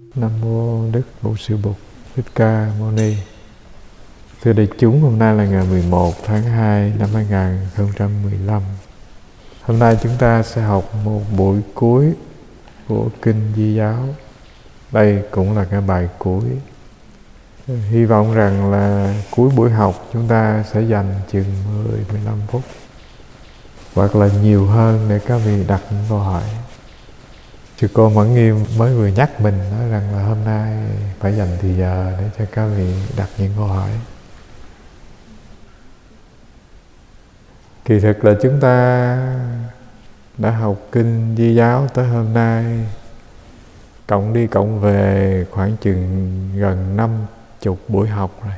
Nam mô Đức Bổn Sư Bụt Thích Ca Mâu Ni. Thưa đại chúng, hôm nay là ngày 11 tháng 2 năm 2015. Hôm nay chúng ta sẽ học một buổi cuối của Kinh Di Giáo. Đây cũng là cái bài cuối. Hy vọng rằng là cuối buổi học chúng ta sẽ dành chừng 10-15 phút hoặc là nhiều hơn để các vị đặt những câu hỏi. Sư cô Mẫn Nghiêm mới vừa nhắc mình nói rằng là hôm nay phải dành thì giờ để cho các vị đặt những câu hỏi. Kỳ thực là chúng ta đã học Kinh Di Giáo tới hôm nay, cộng đi cộng về khoảng chừng gần 50 buổi học rồi.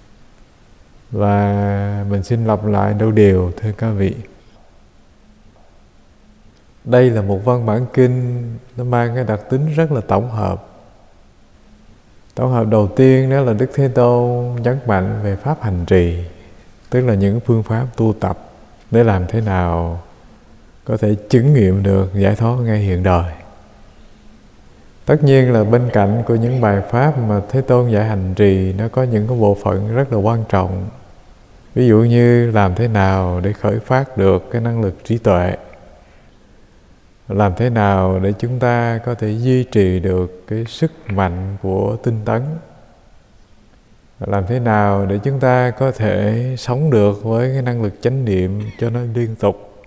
Và mình xin lặp lại đôi điều thưa các vị. Đây là một văn bản kinh, nó mang cái đặc tính rất là tổng hợp. Tổng hợp đầu tiên đó là Đức Thế Tôn nhấn mạnh về pháp hành trì, tức là những phương pháp tu tập để làm thế nào có thể chứng nghiệm được giải thoát ngay hiện đời. Tất nhiên là bên cạnh của những bài pháp mà Thế Tôn dạy hành trì, nó có những cái bộ phận rất là quan trọng. Ví dụ như làm thế nào để khởi phát được cái năng lực trí tuệ, làm thế nào để chúng ta có thể duy trì được cái sức mạnh của tinh tấn, làm thế nào để chúng ta có thể sống được với cái năng lực chánh niệm cho nó liên tục.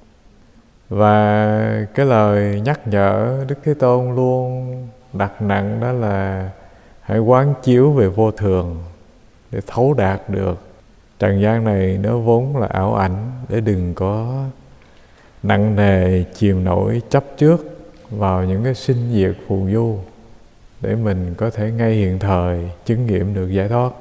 Và cái lời nhắc nhở Đức Thế Tôn luôn đặt nặng đó là hãy quán chiếu về vô thường để thấu đạt được trần gian này nó vốn là ảo ảnh, để đừng có nặng nề chìm nổi chấp trước vào những cái sinh diệt phù du, để mình có thể ngay hiện thời chứng nghiệm được giải thoát.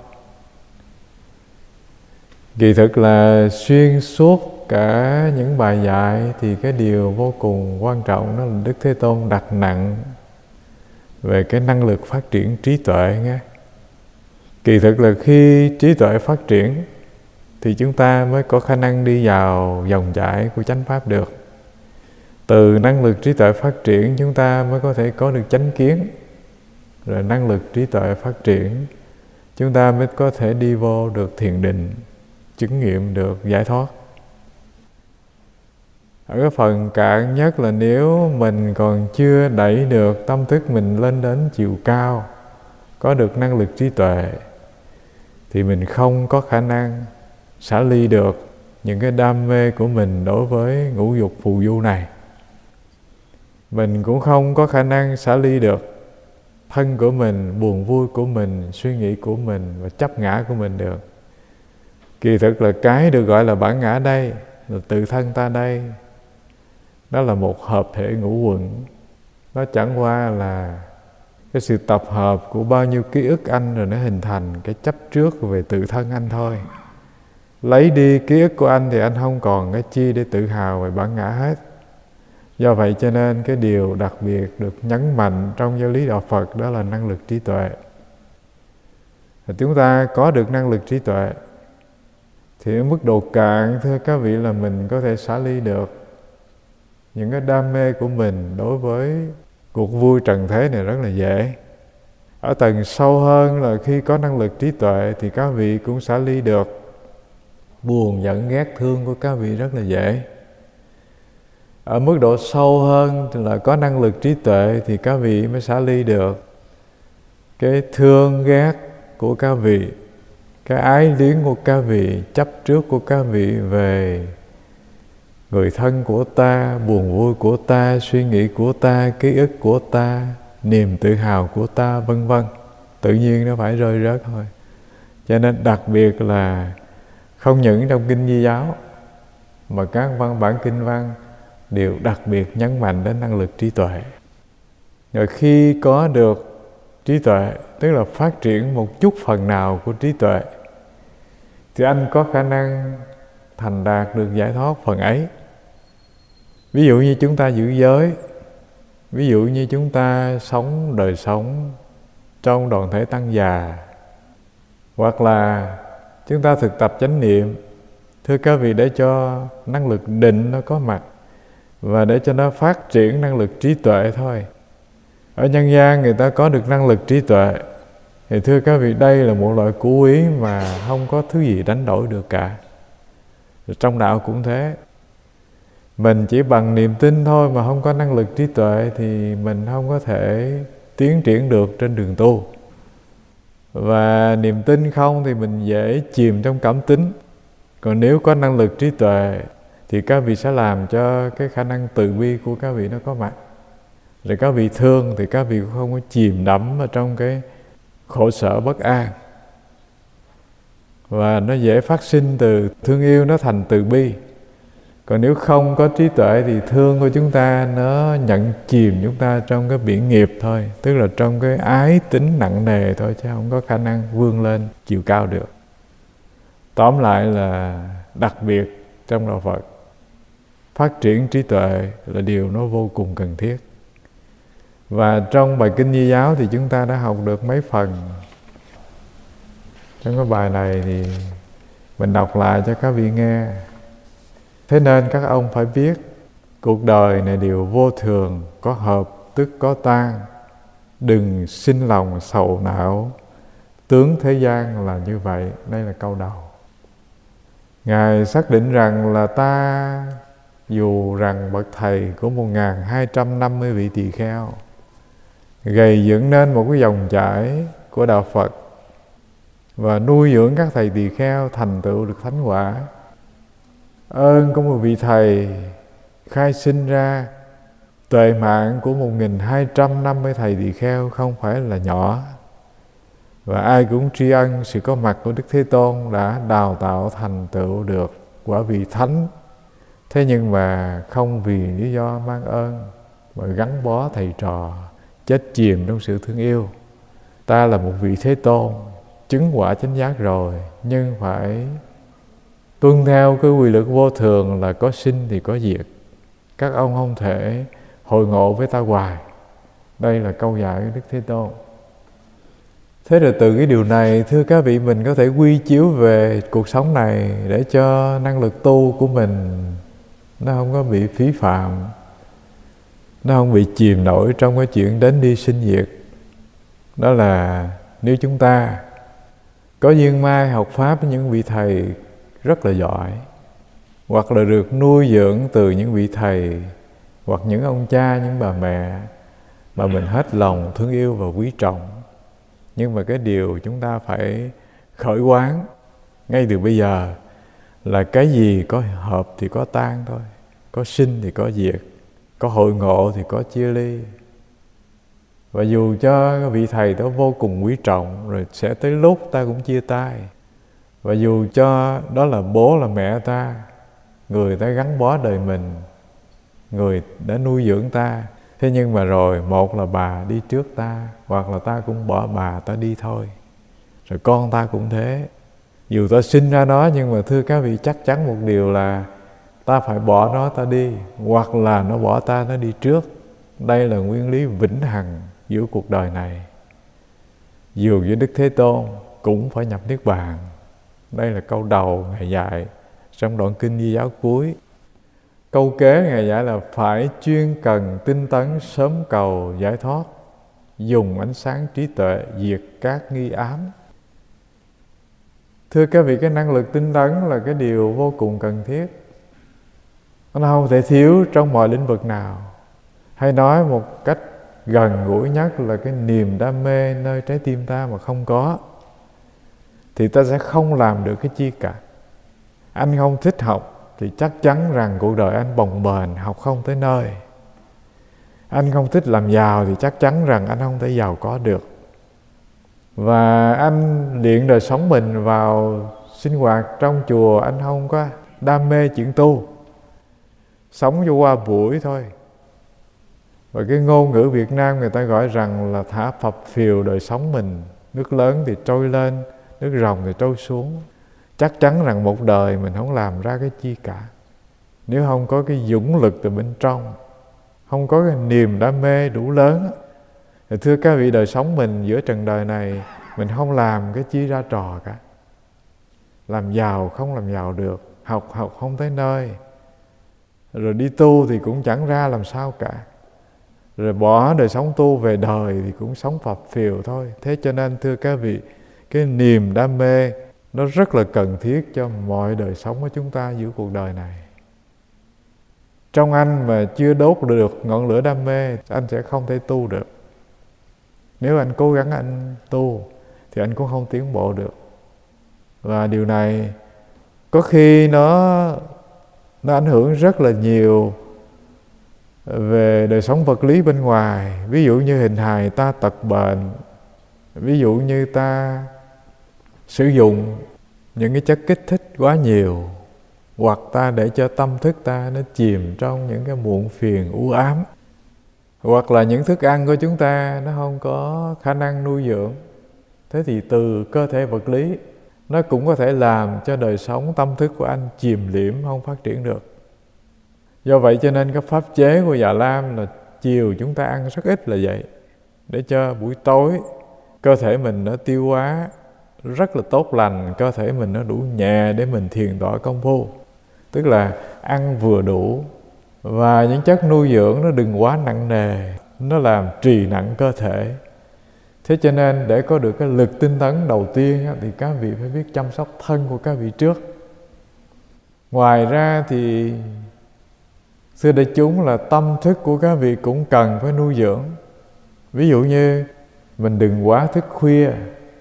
Kỳ thực là xuyên suốt cả những bài dạy thì cái điều vô cùng quan trọng đó là Đức Thế Tôn đặt nặng về cái năng lực phát triển trí tuệ nghe. Kỳ thực là khi trí tuệ phát triển thì chúng ta mới có khả năng đi vào dòng chảy của chánh pháp được. Từ năng lực trí tuệ phát triển chúng ta mới có thể có được chánh kiến. Rồi năng lực trí tuệ phát triển chúng ta mới có thể đi vô được thiền định, chứng nghiệm được giải thoát. Ở cái phần cạn nhất là nếu mình còn chưa đẩy được tâm thức mình lên đến chiều cao, có được năng lực trí tuệ, thì mình không có khả năng xả ly được những cái đam mê của mình đối với ngũ dục phù du này. Mình cũng không có khả năng xả ly được thân của mình, buồn vui của mình, suy nghĩ của mình và chấp ngã của mình được. Kỳ thực là cái được gọi là bản ngã đây, là tự thân ta đây, đó là một hợp thể ngũ quẩn. Nó chẳng qua là cái sự tập hợp của bao nhiêu ký ức anh, rồi nó hình thành cái chấp trước về tự thân anh thôi. Lấy đi ký ức của anh thì anh không còn cái chi để tự hào về bản ngã hết. Do vậy cho nên cái điều đặc biệt được nhấn mạnh trong giáo lý đạo Phật đó là năng lực trí tuệ. Chúng ta có được năng lực trí tuệ thì ở mức độ cạn, thưa các vị, là mình có thể xả ly được những cái đam mê của mình đối với cuộc vui trần thế này rất là dễ. Ở tầng sâu hơn là khi có năng lực trí tuệ thì các vị cũng xả ly được buồn, giận, ghét, thương của các vị rất là dễ. Ở mức độ sâu hơn là có năng lực trí tuệ thì các vị mới xả ly được cái thương ghét của các vị, cái ái luyến của các vị, chấp trước của các vị về người thân của ta, buồn vui của ta, suy nghĩ của ta, ký ức của ta, niềm tự hào của ta, vân vân. Tự nhiên nó phải rơi rớt thôi. Cho nên đặc biệt là không những trong Kinh Di Giáo mà các văn bản kinh văn đều đặc biệt nhấn mạnh đến năng lực trí tuệ. Rồi khi có được trí tuệ, tức là phát triển một chút phần nào của trí tuệ, thì anh có khả năng thành đạt được giải thoát phần ấy. Ví dụ như chúng ta giữ giới, ví dụ như chúng ta sống đời sống trong đoàn thể tăng già, hoặc là chúng ta thực tập chánh niệm. Thưa các vị, để cho năng lực định nó có mặt và để cho nó phát triển năng lực trí tuệ thôi, Ở nhân gian người ta có được năng lực trí tuệ, thì thưa các vị, đây là một loại của quý mà không có thứ gì đánh đổi được cả. Rồi trong đạo cũng thế. Mình chỉ bằng niềm tin thôi mà không có năng lực trí tuệ thì mình không có thể tiến triển được trên đường tu. Và niềm tin không thì mình dễ chìm trong cảm tính. Còn nếu có năng lực trí tuệ thì các vị sẽ làm cho cái khả năng từ bi của các vị nó có mặt. Rồi các vị thương thì các vị cũng không có chìm đắm ở trong cái khổ sở bất an. Và nó dễ phát sinh từ thương yêu nó thành từ bi. Còn nếu không có trí tuệ thì thương của chúng ta nó nhận chìm chúng ta trong cái biển nghiệp thôi. Tức là trong cái ái tính nặng nề thôi, chứ không có khả năng vươn lên chiều cao được. Tóm lại là đặc biệt trong đạo Phật, phát triển trí tuệ là điều nó vô cùng cần thiết. Và trong bài Kinh Di Giáo thì chúng ta đã học được mấy phần. Trong cái bài này thì mình đọc lại cho các vị nghe. Thế nên các ông phải biết, cuộc đời này đều vô thường, có hợp tức có tan. Đừng sinh lòng sầu não, tướng thế gian là như vậy. Đây là câu đầu. Ngài xác định rằng là ta, dù rằng bậc thầy của 1250 vị tỳ kheo, gầy dựng nên một cái dòng chảy của đạo Phật và nuôi dưỡng các thầy tỳ kheo thành tựu được thánh quả. Ơn của một vị thầy khai sinh ra tuệ mạng của 1250 thầy tỳ kheo không phải là nhỏ. Và ai cũng tri ân sự có mặt của Đức Thế Tôn đã đào tạo thành tựu được quả vị thánh. Thế nhưng mà không vì lý do mang ơn mà gắn bó thầy trò, chết chìm trong sự thương yêu. Ta là một vị Thế Tôn, chứng quả chánh giác rồi, nhưng phải tuân theo cái quy luật vô thường là có sinh thì có diệt. Các ông không thể hội ngộ với ta hoài. Đây là câu dạy của Đức Thế Tôn. Thế rồi từ cái điều này, thưa các vị, mình có thể quy chiếu về cuộc sống này để cho năng lực tu của mình nó không có bị phí phạm, nó không bị chìm nổi trong cái chuyện đến đi sinh diệt. Đó là nếu chúng ta có duyên mai học Pháp với những vị thầy rất là giỏi, hoặc là được nuôi dưỡng từ những vị thầy, hoặc những ông cha, những bà mẹ mà mình hết lòng thương yêu và quý trọng. Nhưng mà cái điều chúng ta phải khởi quán ngay từ bây giờ là cái gì có hợp thì có tan thôi, có sinh thì có diệt, có hội ngộ thì có chia ly. Và dù cho vị thầy đó vô cùng quý trọng, rồi sẽ tới lúc ta cũng chia tay. Và dù cho đó là bố là mẹ ta, người ta gắn bó đời mình, người đã nuôi dưỡng ta, thế nhưng mà rồi một là bà đi trước ta, hoặc là ta cũng bỏ bà ta đi thôi. Rồi con ta cũng thế. Dù ta sinh ra nó, nhưng mà thưa các vị, chắc chắn một điều là ta phải bỏ nó ta đi, hoặc là nó bỏ ta nó đi trước. Đây là nguyên lý vĩnh hằng giữa cuộc đời này. Dù với Đức Thế Tôn cũng phải nhập Niết Bàn. Đây là câu đầu Ngài dạy trong đoạn Kinh Di Giáo cuối. Câu kế Ngài dạy là phải chuyên cần tinh tấn sớm cầu giải thoát, dùng ánh sáng trí tuệ diệt các nghi ám. Thưa các vị, cái năng lực tinh tấn là cái điều vô cùng cần thiết. Nó không thể thiếu trong mọi lĩnh vực nào. Hay nói một cách gần gũi nhất là cái niềm đam mê nơi trái tim ta mà không có, thì ta sẽ không làm được cái chi cả. Anh không thích học thì chắc chắn rằng cuộc đời anh bồng bềnh, học không tới nơi. Anh không thích làm giàu thì chắc chắn rằng anh không thể giàu có được. Và anh luyện đời sống mình vào sinh hoạt trong chùa, anh không có đam mê chuyện tu, sống cho qua buổi thôi. Và cái ngôn ngữ Việt Nam người ta gọi rằng là thả phập phìu đời sống mình. Nước lớn thì trôi lên, nước ròng thì trôi xuống. Chắc chắn rằng một đời mình không làm ra cái chi cả. Nếu không có cái dũng lực từ bên trong, không có cái niềm đam mê đủ lớn, thì thưa các vị, đời sống mình giữa trần đời này, mình không làm cái chi ra trò cả. Làm giàu không làm giàu được, học không tới nơi, rồi đi tu thì cũng chẳng ra làm sao cả. rồi bỏ đời sống tu về đời thì cũng sống phập phìu thôi. Thế cho nên thưa các vị, cái niềm đam mê nó rất là cần thiết cho mọi đời sống của chúng ta giữa cuộc đời này. Trong anh mà chưa đốt được ngọn lửa đam mê, anh sẽ không thể tu được. Nếu anh cố gắng anh tu thì anh cũng không tiến bộ được. Và điều này có khi nó ảnh hưởng rất là nhiều về đời sống vật lý bên ngoài. Ví dụ như hình hài ta tật bệnh, ví dụ như ta sử dụng những cái chất kích thích quá nhiều, hoặc ta để cho tâm thức ta nó chìm trong những cái muộn phiền u ám, hoặc là những thức ăn của chúng ta nó không có khả năng nuôi dưỡng. Thế thì từ cơ thể vật lý nó cũng có thể làm cho đời sống tâm thức của anh chìm liễm, không phát triển được. Do vậy cho nên cái pháp chế của Già Lam là chiều chúng ta ăn rất ít là vậy, để cho buổi tối cơ thể mình nó tiêu hóa rất là tốt lành, cơ thể mình nó đủ nhẹ để mình thiền tọa công phu. Tức là ăn vừa đủ, và những chất nuôi dưỡng nó đừng quá nặng nề, nó làm trì nặng cơ thể. Thế cho nên để có được cái lực tinh tấn đầu tiên thì các vị phải biết chăm sóc thân của các vị trước. Ngoài ra thì thưa đại chúng là tâm thức của các vị cũng cần phải nuôi dưỡng. Ví dụ như mình đừng quá thức khuya,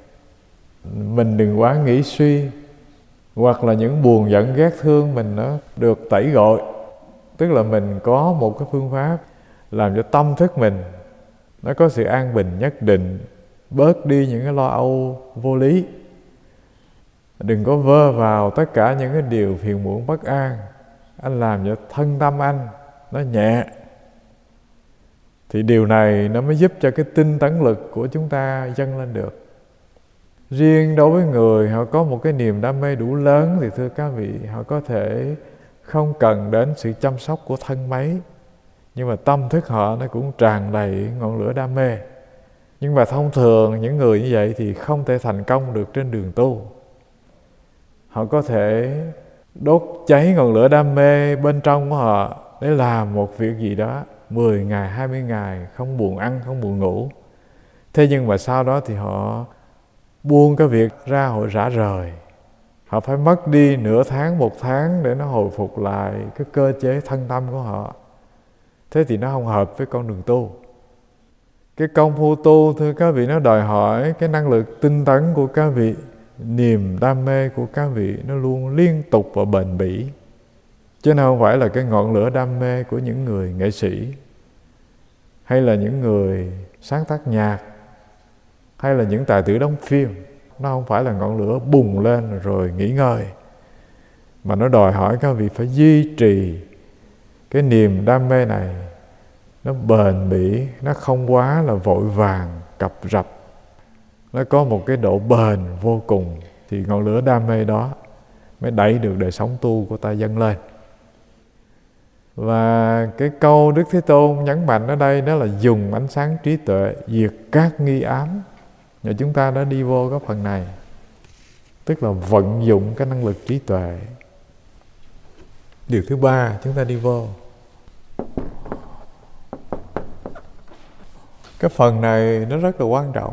mình đừng quá nghĩ suy, hoặc là những buồn giận ghét thương mình nó được tẩy gội. Tức là mình có một cái phương pháp làm cho tâm thức mình nó có sự an bình nhất định, bớt đi những cái lo âu vô lý. Đừng có vơ vào tất cả những cái điều phiền muộn bất an. Anh làm cho thân tâm anh nó nhẹ, thì điều này nó mới giúp cho cái tinh tấn lực của chúng ta dâng lên được. Riêng đối với người họ có một cái niềm đam mê đủ lớn thì thưa các vị, họ có thể không cần đến sự chăm sóc của thân mấy, nhưng mà tâm thức họ nó cũng tràn đầy ngọn lửa đam mê. Nhưng mà thông thường những người như vậy thì không thể thành công được trên đường tu. Họ có thể đốt cháy ngọn lửa đam mê bên trong của họ để làm một việc gì đó 10 ngày, 20 ngày, không buồn ăn, không buồn ngủ. Thế nhưng mà sau đó thì họ buông cái việc ra, họ rã rời. Họ phải mất đi nửa tháng, 1 tháng để nó hồi phục lại cái cơ chế thân tâm của họ. Thế thì nó không hợp với con đường tu. Cái công phu tu thưa các vị, nó đòi hỏi cái năng lực tinh tấn của các vị, niềm đam mê của các vị nó luôn liên tục và bền bỉ, chứ nó không phải là cái ngọn lửa đam mê của những người nghệ sĩ, hay là những người sáng tác nhạc, hay là những tài tử đóng phim. Nó không phải là ngọn lửa bùng lên rồi nghỉ ngơi, mà nó đòi hỏi các vị phải duy trì cái niềm đam mê này, nó bền bỉ, nó không quá là vội vàng, cập rập. Nó có một cái độ bền vô cùng, thì ngọn lửa đam mê đó mới đẩy được đời sống tu của ta dâng lên. Và cái câu Đức Thế Tôn nhấn mạnh ở đây đó là dùng ánh sáng trí tuệ diệt các nghi ám. Và chúng ta đã đi vô cái phần này, tức là vận dụng cái năng lực trí tuệ. Điều thứ ba chúng ta đi vô. Cái phần này nó rất là quan trọng.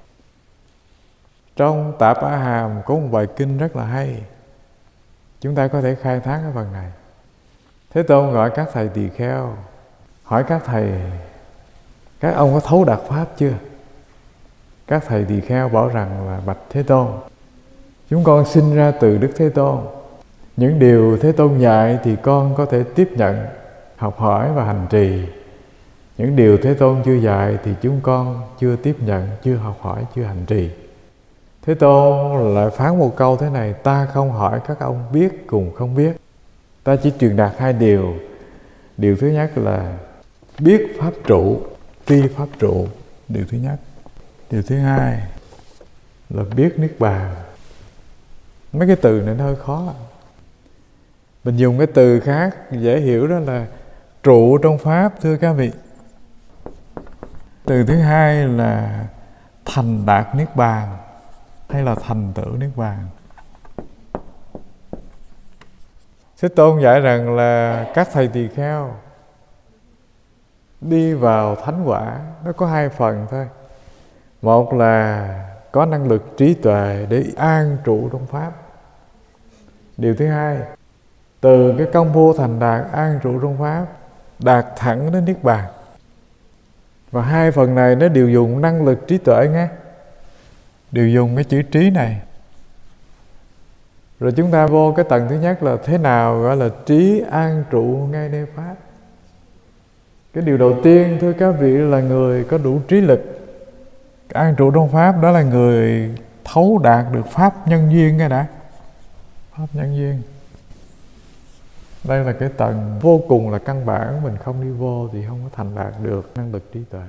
Trong Tạp A Hàm có một bài kinh rất là hay, chúng ta có thể khai thác cái phần này. Thế Tôn gọi các thầy tỳ kheo, hỏi các thầy, các ông có thấu đạt pháp chưa? Các thầy tỳ kheo bảo rằng là bạch Thế Tôn, chúng con sinh ra từ Đức Thế Tôn. Những điều Thế Tôn dạy thì con có thể tiếp nhận, học hỏi và hành trì. Những điều Thế Tôn chưa dạy thì chúng con chưa tiếp nhận, chưa học hỏi, chưa hành trì. Thế Tôn lại phán một câu thế này: ta không hỏi các ông biết cùng không biết, ta chỉ truyền đạt 2 điều. Điều thứ nhất là biết pháp trụ, tri pháp trụ, điều thứ nhất. Điều thứ hai là biết niết bàn. Mấy cái từ này nó hơi khó. Mình dùng cái từ khác dễ hiểu, đó là trụ trong pháp thưa các vị. Từ thứ hai là thành đạt niết bàn, hay là thành tựu niết bàn. Thế Tôn dạy rằng là các thầy tỳ kheo đi vào thánh quả nó có hai phần thôi. Một là có năng lực trí tuệ để an trụ trong Pháp. Điều thứ hai, từ cái công phu thành đạt an trụ trong Pháp, đạt thẳng đến Niết Bàn. Và hai phần này nó đều dùng năng lực trí tuệ nghe, đều dùng cái chữ trí này. Rồi chúng ta vô cái tầng thứ nhất là thế nào gọi là trí an trụ ngay nơi Pháp. Cái điều đầu tiên thưa các vị là người có đủ trí lực an trụ trong Pháp, đó là người thấu đạt được Pháp nhân duyên nghe đã. Pháp nhân duyên. Đây là cái tầng vô cùng là căn bản, mình không đi vô thì không có thành đạt được năng lực trí tuệ.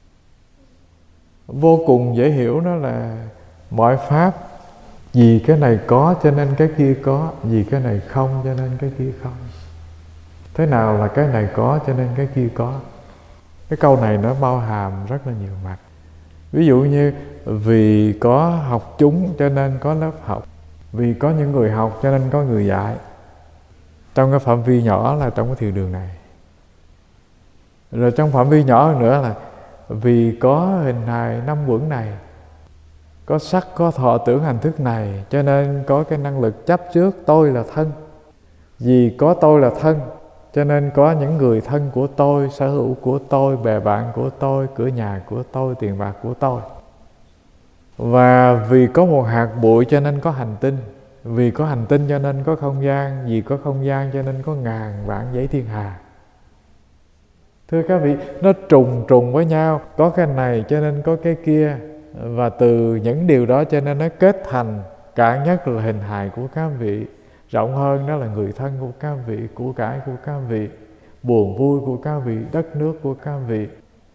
Vô cùng dễ hiểu đó là mọi Pháp vì cái này có cho nên cái kia có, vì cái này không cho nên cái kia không. Thế nào là cái này có cho nên cái kia có? Cái câu này nó bao hàm rất là nhiều mặt. Ví dụ như vì có học chúng cho nên có lớp học, vì có những người học cho nên có người dạy. Trong cái phạm vi nhỏ là trong cái thiền đường này. Rồi trong phạm vi nhỏ hơn nữa là vì có hình hài năm uẩn này, có sắc, có thọ, tưởng, hành, thức này, cho nên có cái năng lực chấp trước tôi là thân. Vì có tôi là thân, cho nên có những người thân của tôi, sở hữu của tôi, bè bạn của tôi, cửa nhà của tôi, tiền bạc của tôi. Và vì có một hạt bụi cho nên có hành tinh, vì có hành tinh cho nên có không gian, vì có không gian cho nên có ngàn vạn dãy thiên hà. Thưa các vị, nó trùng với nhau, có cái này cho nên có cái kia. Và từ những điều đó cho nên nó kết thành cạn nhất là hình hài của các vị, rộng hơn đó là người thân của các vị, của cải của các vị, buồn vui của các vị, đất nước của các vị.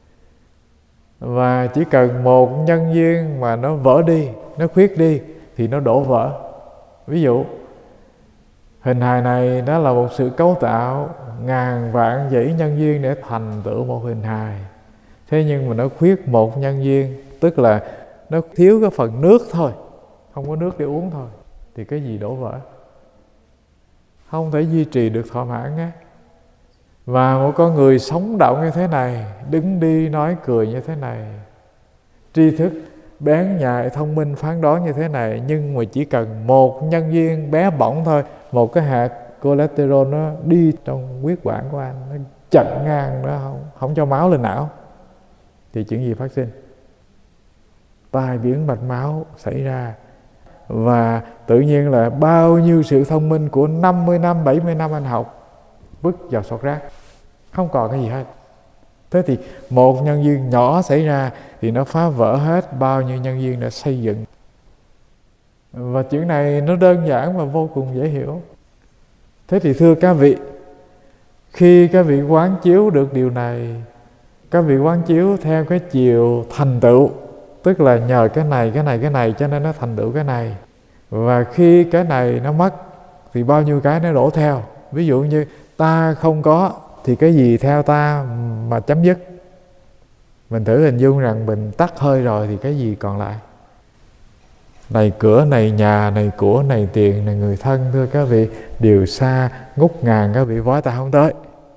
Và chỉ cần một nhân duyên mà nó vỡ đi, nó khuyết đi thì nó đổ vỡ. Ví dụ hình hài này đó là một sự cấu tạo ngàn vạn dãy nhân duyên để thành tựu một hình hài. Thế nhưng mà nó khuyết một nhân duyên, tức là nó thiếu cái phần nước thôi, không có nước để uống thôi, thì cái gì đổ vỡ? Không thể duy trì được thỏa mãn á. Và một con người sống động như thế này, đứng đi nói cười như thế này, tri thức bén nhạy, thông minh, phán đoán như thế này, nhưng mà chỉ cần một nhân duyên bé bỏng thôi, một cái hạt cholesterol nó đi trong huyết quản của anh, nó chặn ngang nó không cho máu lên não, thì chuyện gì phát sinh? Tai biến mạch máu xảy ra. Và tự nhiên là bao nhiêu sự thông minh của 50 năm, 70 năm anh học vứt vào sọt rác, không còn cái gì hết. Thế thì một nhân duyên nhỏ xảy ra thì nó phá vỡ hết bao nhiêu nhân duyên đã xây dựng. Và chuyện này nó đơn giản và vô cùng dễ hiểu. Thế thì thưa các vị, khi các vị quán chiếu được điều này, các vị quán chiếu theo cái chiều thành tựu, tức là nhờ cái này cho nên nó thành tựu cái này. Và khi cái này nó mất thì bao nhiêu cái nó đổ theo. Ví dụ như ta không có thì cái gì theo ta mà chấm dứt? Mình thử hình dung rằng mình tắt hơi rồi thì cái gì còn lại? Này cửa, này nhà, này của, này tiền, này người thân, thưa các vị, đều xa ngút ngàn các vị vói ta không tới.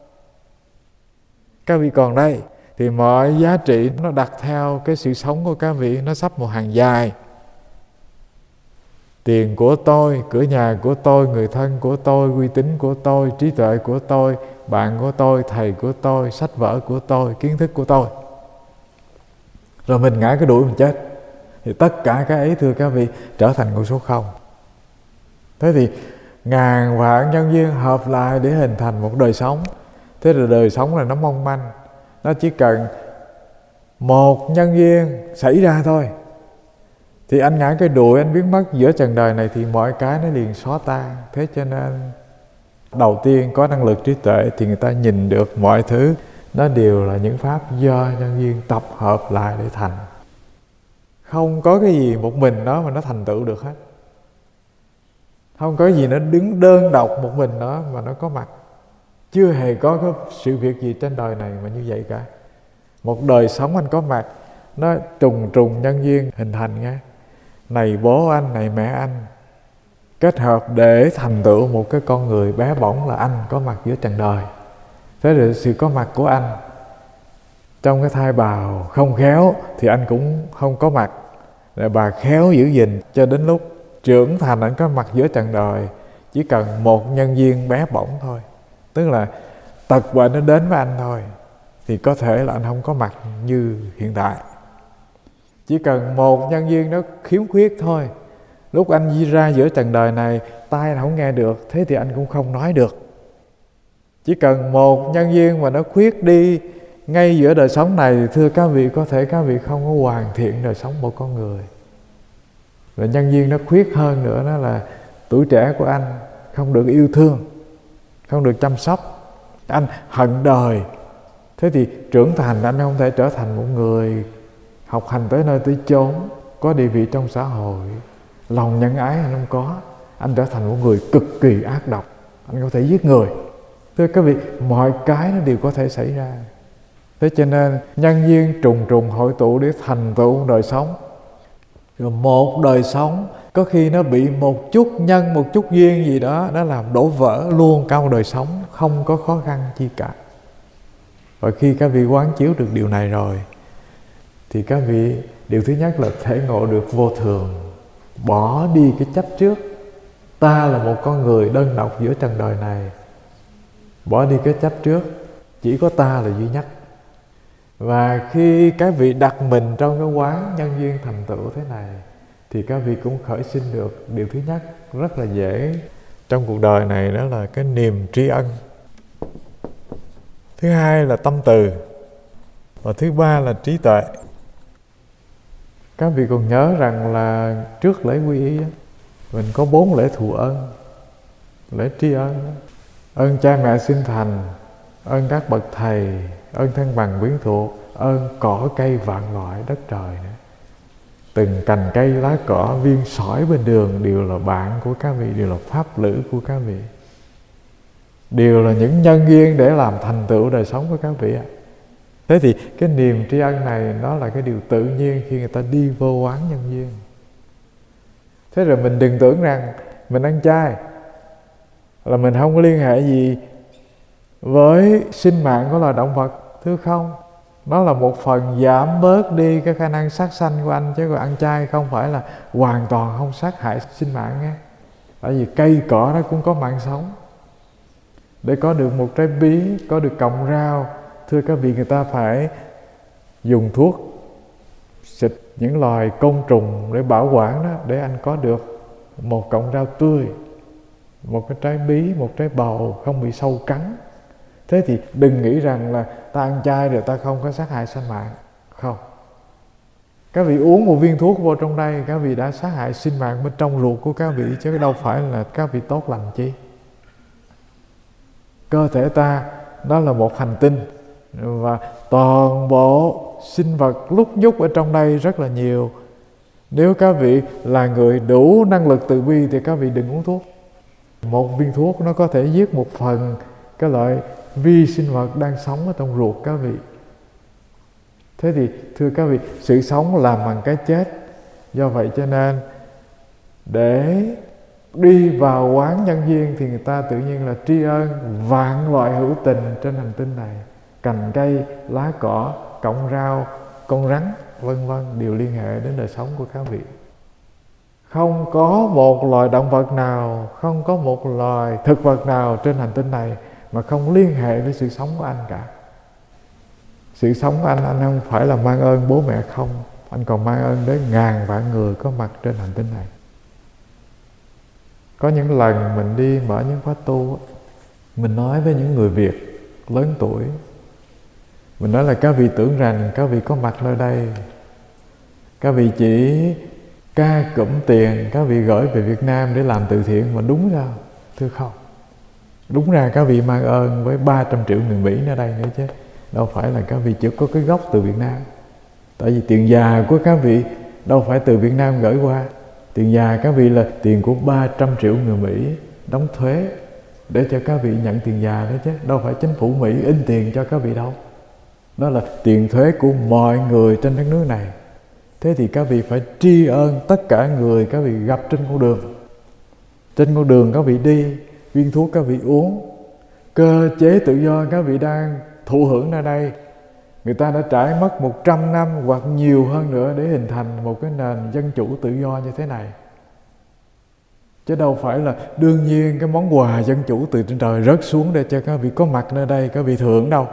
Các vị còn đây thì mọi giá trị nó đặt theo cái sự sống của các vị, nó sắp một hàng dài. Tiền của tôi, cửa nhà của tôi, người thân của tôi, uy tín của tôi, trí tuệ của tôi, bạn của tôi, thầy của tôi, sách vở của tôi, kiến thức của tôi. Rồi mình ngã cái đuổi mình chết. Thì tất cả cái ấy thưa các vị trở thành con số không. Thế thì ngàn vạn nhân duyên hợp lại để hình thành một đời sống. Thế rồi đời sống là nó mong manh. Nó chỉ cần một nhân duyên xảy ra thôi thì anh ngã cái đuổi, anh biến mất giữa trần đời này thì mọi cái nó liền xóa tan. Thế cho nên đầu tiên có năng lực trí tuệ thì người ta nhìn được mọi thứ nó đều là những pháp do nhân duyên tập hợp lại để thành. Không có cái gì một mình nó mà nó thành tựu được hết. Không có gì nó đứng đơn độc một mình nó mà nó có mặt. Chưa hề có cái sự việc gì trên đời này mà như vậy cả. Một đời sống anh có mặt, nó trùng nhân duyên hình thành nghe. Này bố anh, này mẹ anh, kết hợp để thành tựu một cái con người bé bỏng là anh có mặt giữa trần đời. Thế rồi sự có mặt của anh trong cái thai bào không khéo thì anh cũng không có mặt, rồi bà khéo giữ gìn cho đến lúc trưởng thành anh có mặt giữa trần đời. Chỉ cần một nhân duyên bé bỏng thôi, tức là tật bệnh nó đến với anh thôi, thì có thể là anh không có mặt như hiện tại. Chỉ cần một nhân duyên nó khiếm khuyết thôi, lúc anh ra giữa trần đời này tai anh không nghe được, thế thì anh cũng không nói được. Chỉ cần một nhân duyên mà nó khuyết đi ngay giữa đời sống này, thì thưa các vị, có thể các vị không có hoàn thiện đời sống một con người. Và nhân duyên nó khuyết hơn nữa, đó là tuổi trẻ của anh không được yêu thương, không được chăm sóc, anh hận đời. Thế thì trưởng thành anh không thể trở thành một người học hành tới nơi tới chốn, có địa vị trong xã hội, lòng nhân ái anh không có, anh trở thành một người cực kỳ ác độc, anh có thể giết người. Thưa các vị, mọi cái nó đều có thể xảy ra. Thế cho nên nhân duyên trùng trùng hội tụ để thành tựu đời sống. Rồi một đời sống có khi nó bị một chút nhân, một chút duyên gì đó, nó làm đổ vỡ luôn cả một đời sống, không có khó khăn chi cả. Và khi các vị quán chiếu được điều này rồi, thì các vị, điều thứ nhất là thể ngộ được vô thường, bỏ đi cái chấp trước. Ta là một con người đơn độc giữa trần đời này, bỏ đi cái chấp trước, chỉ có ta là duy nhất. Và khi các vị đặt mình trong cái quán nhân duyên thành tựu thế này, thì các vị cũng khởi sinh được điều thứ nhất rất là dễ trong cuộc đời này, đó là cái niềm tri ân. Thứ hai là tâm từ. Và thứ ba là trí tuệ. Các vị còn nhớ rằng là trước lễ quy y mình có 4 lễ thù ân. Lễ tri ân, ơn cha mẹ sinh thành, ơn các bậc thầy, ơn thân bằng quyến thuộc, ơn cỏ cây vạn loại đất trời nữa. Từng cành cây lá cỏ, viên sỏi bên đường đều là bạn của các vị, đều là pháp lữ của các vị, đều là những nhân duyên để làm thành tựu đời sống của các vị ạ. Thế thì cái niềm tri ân này nó là cái điều tự nhiên khi người ta đi vô quán nhân duyên. Thế rồi mình đừng tưởng rằng mình ăn chay là mình không có liên hệ gì với sinh mạng của loài động vật. Thưa không, nó là một phần giảm bớt đi cái khả năng sát sanh của anh, chứ còn ăn chay không phải là hoàn toàn không sát hại sinh mạng nghe. Tại vì cây cỏ nó cũng có mạng sống. Để có được một trái bí, có được cọng rau, thưa các vị, người ta phải dùng thuốc xịt những loài côn trùng để bảo quản đó, để anh có được một cọng rau tươi, một cái trái bí, một trái bầu không bị sâu cắn. Thế thì đừng nghĩ rằng là ta ăn chay rồi ta không có sát hại sinh mạng. Không. Các vị uống một viên thuốc vô trong đây, các vị đã sát hại sinh mạng bên trong ruột của các vị, chứ đâu phải là các vị tốt lành chi. Cơ thể ta đó là một hành tinh, và toàn bộ sinh vật lúc nhúc ở trong đây rất là nhiều. Nếu các vị là người đủ năng lực từ bi thì các vị đừng uống thuốc. Một viên thuốc nó có thể giết một phần cái loại vi sinh vật đang sống ở trong ruột các vị. Thế thì thưa các vị, sự sống làm bằng cái chết. Do vậy cho nên để đi vào quán nhân duyên thì người ta tự nhiên là tri ân vạn loại hữu tình trên hành tinh này. Cành cây, lá cỏ, cọng rau, con rắn, vân vân đều liên hệ đến đời sống của các vị. Không có một loài động vật nào, không có một loài thực vật nào trên hành tinh này mà không liên hệ với sự sống của anh cả. Sự sống của anh không phải là mang ơn bố mẹ không, anh còn mang ơn đến ngàn vạn người có mặt trên hành tinh này. Có những lần mình đi mở những khóa tu, mình nói với những người Việt lớn tuổi, mình nói là các vị tưởng rằng các vị có mặt nơi đây, các vị chỉ ca cụm tiền các vị gửi về Việt Nam để làm từ thiện, mà đúng sao? Thưa không. Đúng ra các vị mang ơn với 300 triệu người Mỹ ở đây nữa chứ. Đâu phải là các vị chỉ có cái gốc từ Việt Nam. Tại vì tiền già của các vị đâu phải từ Việt Nam gửi qua. Tiền già các vị là tiền của 300 triệu người Mỹ đóng thuế để cho các vị nhận tiền già đó chứ. Đâu phải chính phủ Mỹ in tiền cho các vị đâu. Đó là tiền thuế của mọi người trên đất nước này. Thế thì các vị phải tri ân tất cả người các vị gặp trên con đường. Trên con đường các vị đi, viên thuốc các vị uống, cơ chế tự do các vị đang thụ hưởng ở đây, Người ta đã trải mất 100 năm hoặc nhiều hơn nữa để hình thành một cái nền dân chủ tự do như thế này. Chứ đâu phải là đương nhiên cái món quà dân chủ từ trên trời rớt xuống để cho các vị có mặt nơi đây, các vị thưởng đâu.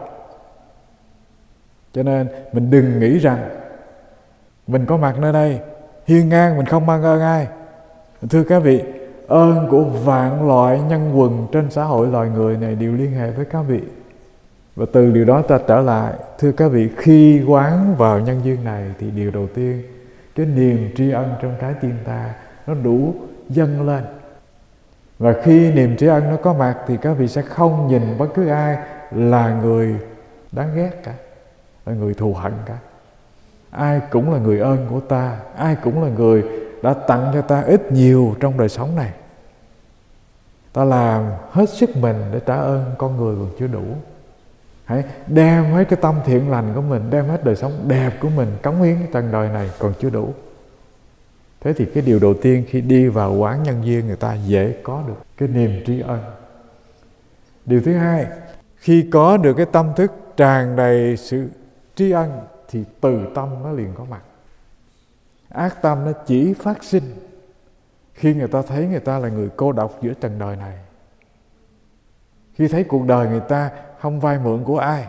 Cho nên mình đừng nghĩ rằng mình có mặt nơi đây hiên ngang, mình không mang ơn ai. Thưa các vị, ơn của vạn loại nhân quần trên xã hội loài người này đều liên hệ với các vị. Và từ điều đó ta trở lại, thưa các vị, khi quán vào nhân duyên này thì điều đầu tiên, cái niềm tri ân trong trái tim ta nó đủ dâng lên. Và khi niềm tri ân nó có mặt thì các vị sẽ không nhìn bất cứ ai là người đáng ghét cả, là người thù hận cả. Ai cũng là người ơn của ta, ai cũng là người đã tặng cho ta ít nhiều trong đời sống này. Ta làm hết sức mình để trả ơn con người còn chưa đủ. Hãy đem hết cái tâm thiện lành của mình, đem hết đời sống đẹp của mình cống hiến trần đời này còn chưa đủ. Thế thì cái điều đầu tiên khi đi vào quán nhân duyên, người ta dễ có được cái niềm tri ân. Điều thứ hai, khi có được cái tâm thức tràn đầy sự tri ân thì từ tâm nó liền có mặt. Ác tâm nó chỉ phát sinh khi người ta thấy người ta là người cô độc giữa trần đời này. Khi thấy cuộc đời người ta không vay mượn của ai.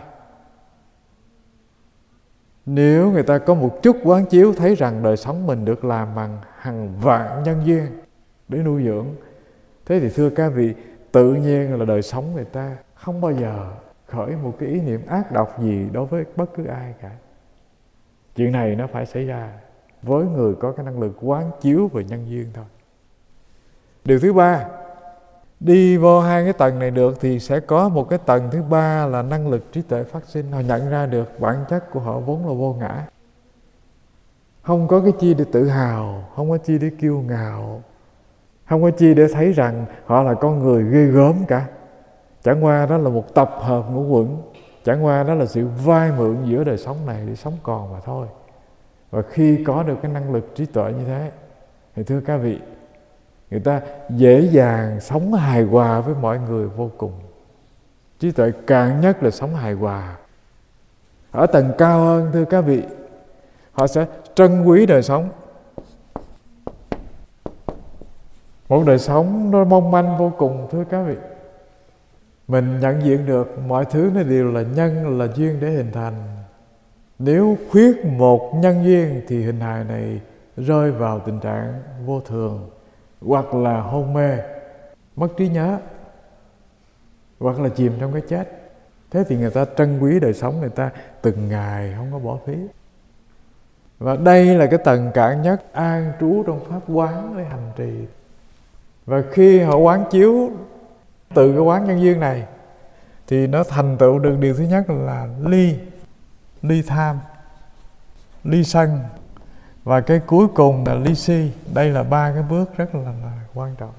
Nếu người ta có một chút quán chiếu thấy rằng đời sống mình được làm bằng hàng vạn nhân duyên để nuôi dưỡng, thế thì thưa các vị, tự nhiên là đời sống người ta không bao giờ khởi một cái ý niệm ác độc gì đối với bất cứ ai cả. Chuyện này nó phải xảy ra với người có cái năng lực quán chiếu về nhân duyên thôi. Điều thứ ba, đi vô hai cái tầng này được thì sẽ có một cái tầng thứ ba là năng lực trí tuệ phát sinh. Họ nhận ra được bản chất của họ vốn là vô ngã, không có cái chi để tự hào, không có chi để kiêu ngạo, không có chi để thấy rằng họ là con người ghê gớm cả. Chẳng qua đó là một tập hợp ngũ quẩn, chẳng qua đó là sự vay mượn giữa đời sống này để sống còn mà thôi. Và khi có được cái năng lực trí tuệ như thế thì thưa các vị, người ta dễ dàng sống hài hòa với mọi người vô cùng. Trí tuệ càng nhất là sống hài hòa. Ở tầng cao hơn thưa các vị, họ sẽ trân quý đời sống. Một đời sống nó mong manh vô cùng thưa các vị. Mình nhận diện được mọi thứ nó đều là nhân, là duyên để hình thành. Nếu khuyết một nhân duyên thì hình hài này rơi vào tình trạng vô thường, hoặc là hôn mê, mất trí nhớ, hoặc là chìm trong cái chết. Thế thì người ta trân quý đời sống, người ta từng ngày không có bỏ phí. Và đây là cái tầng cạn nhất, an trú trong pháp quán để hành trì. Và khi họ quán chiếu từ cái quán nhân duyên này thì nó thành tựu được điều thứ nhất là ly tham, ly sân, và cái cuối cùng là ly si. Đây là ba cái bước rất là quan trọng.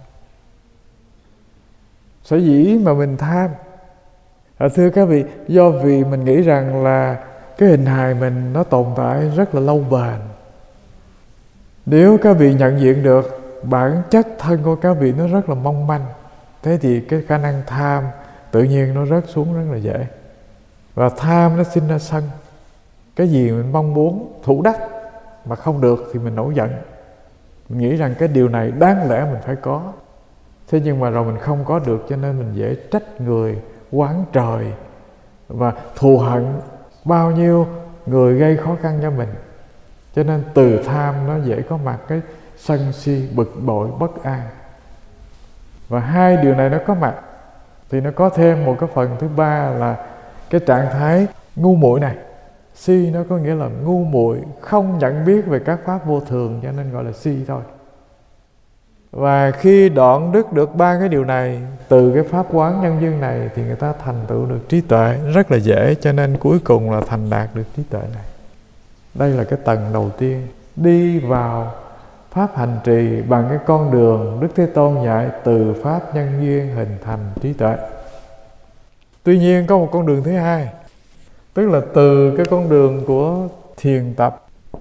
Sở dĩ mà mình tham, thưa các vị, do vì mình nghĩ rằng là cái hình hài mình nó tồn tại rất là lâu bền. Nếu các vị nhận diện được bản chất thân của các vị nó rất là mong manh, thế thì cái khả năng tham tự nhiên nó rớt xuống rất là dễ. Và tham nó sinh ra sân. Cái gì mình mong muốn thủ đắc mà không được thì mình nổi giận. Mình nghĩ rằng cái điều này đáng lẽ mình phải có. Thế nhưng mà rồi mình không có được, cho nên mình dễ trách người, oán trời và thù hận bao nhiêu người gây khó khăn cho mình. Cho nên từ tham nó dễ có mặt cái sân si, bực bội, bất an. Và hai điều này nó có mặt thì nó có thêm một cái phần thứ ba là cái trạng thái ngu muội này. Si nó có nghĩa là ngu muội, không nhận biết về các pháp vô thường, cho nên gọi là si thôi. Và khi đoạn đứt được ba cái điều này từ cái pháp quán nhân duyên này thì người ta thành tựu được trí tuệ rất là dễ, cho nên cuối cùng là thành đạt được trí tuệ này. Đây là cái tầng đầu tiên, đi vào pháp hành trì bằng cái con đường Đức Thế Tôn dạy từ pháp nhân duyên hình thành trí tuệ. Tuy nhiên có một con đường thứ hai, tức là từ cái con đường của thiền tập,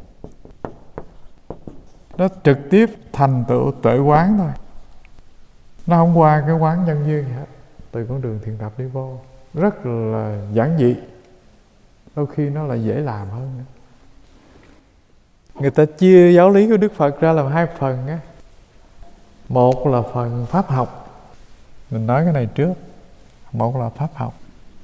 nó trực tiếp thành tựu tuệ quán thôi. Nó không qua cái quán nhân duyên gì hết. Từ con đường thiền tập đi vô rất là giản dị. đôi khi nó là dễ làm hơn nữa. Người ta chia giáo lý của Đức Phật ra làm hai phần á. Một là phần pháp học, mình nói cái này trước. Một là pháp học,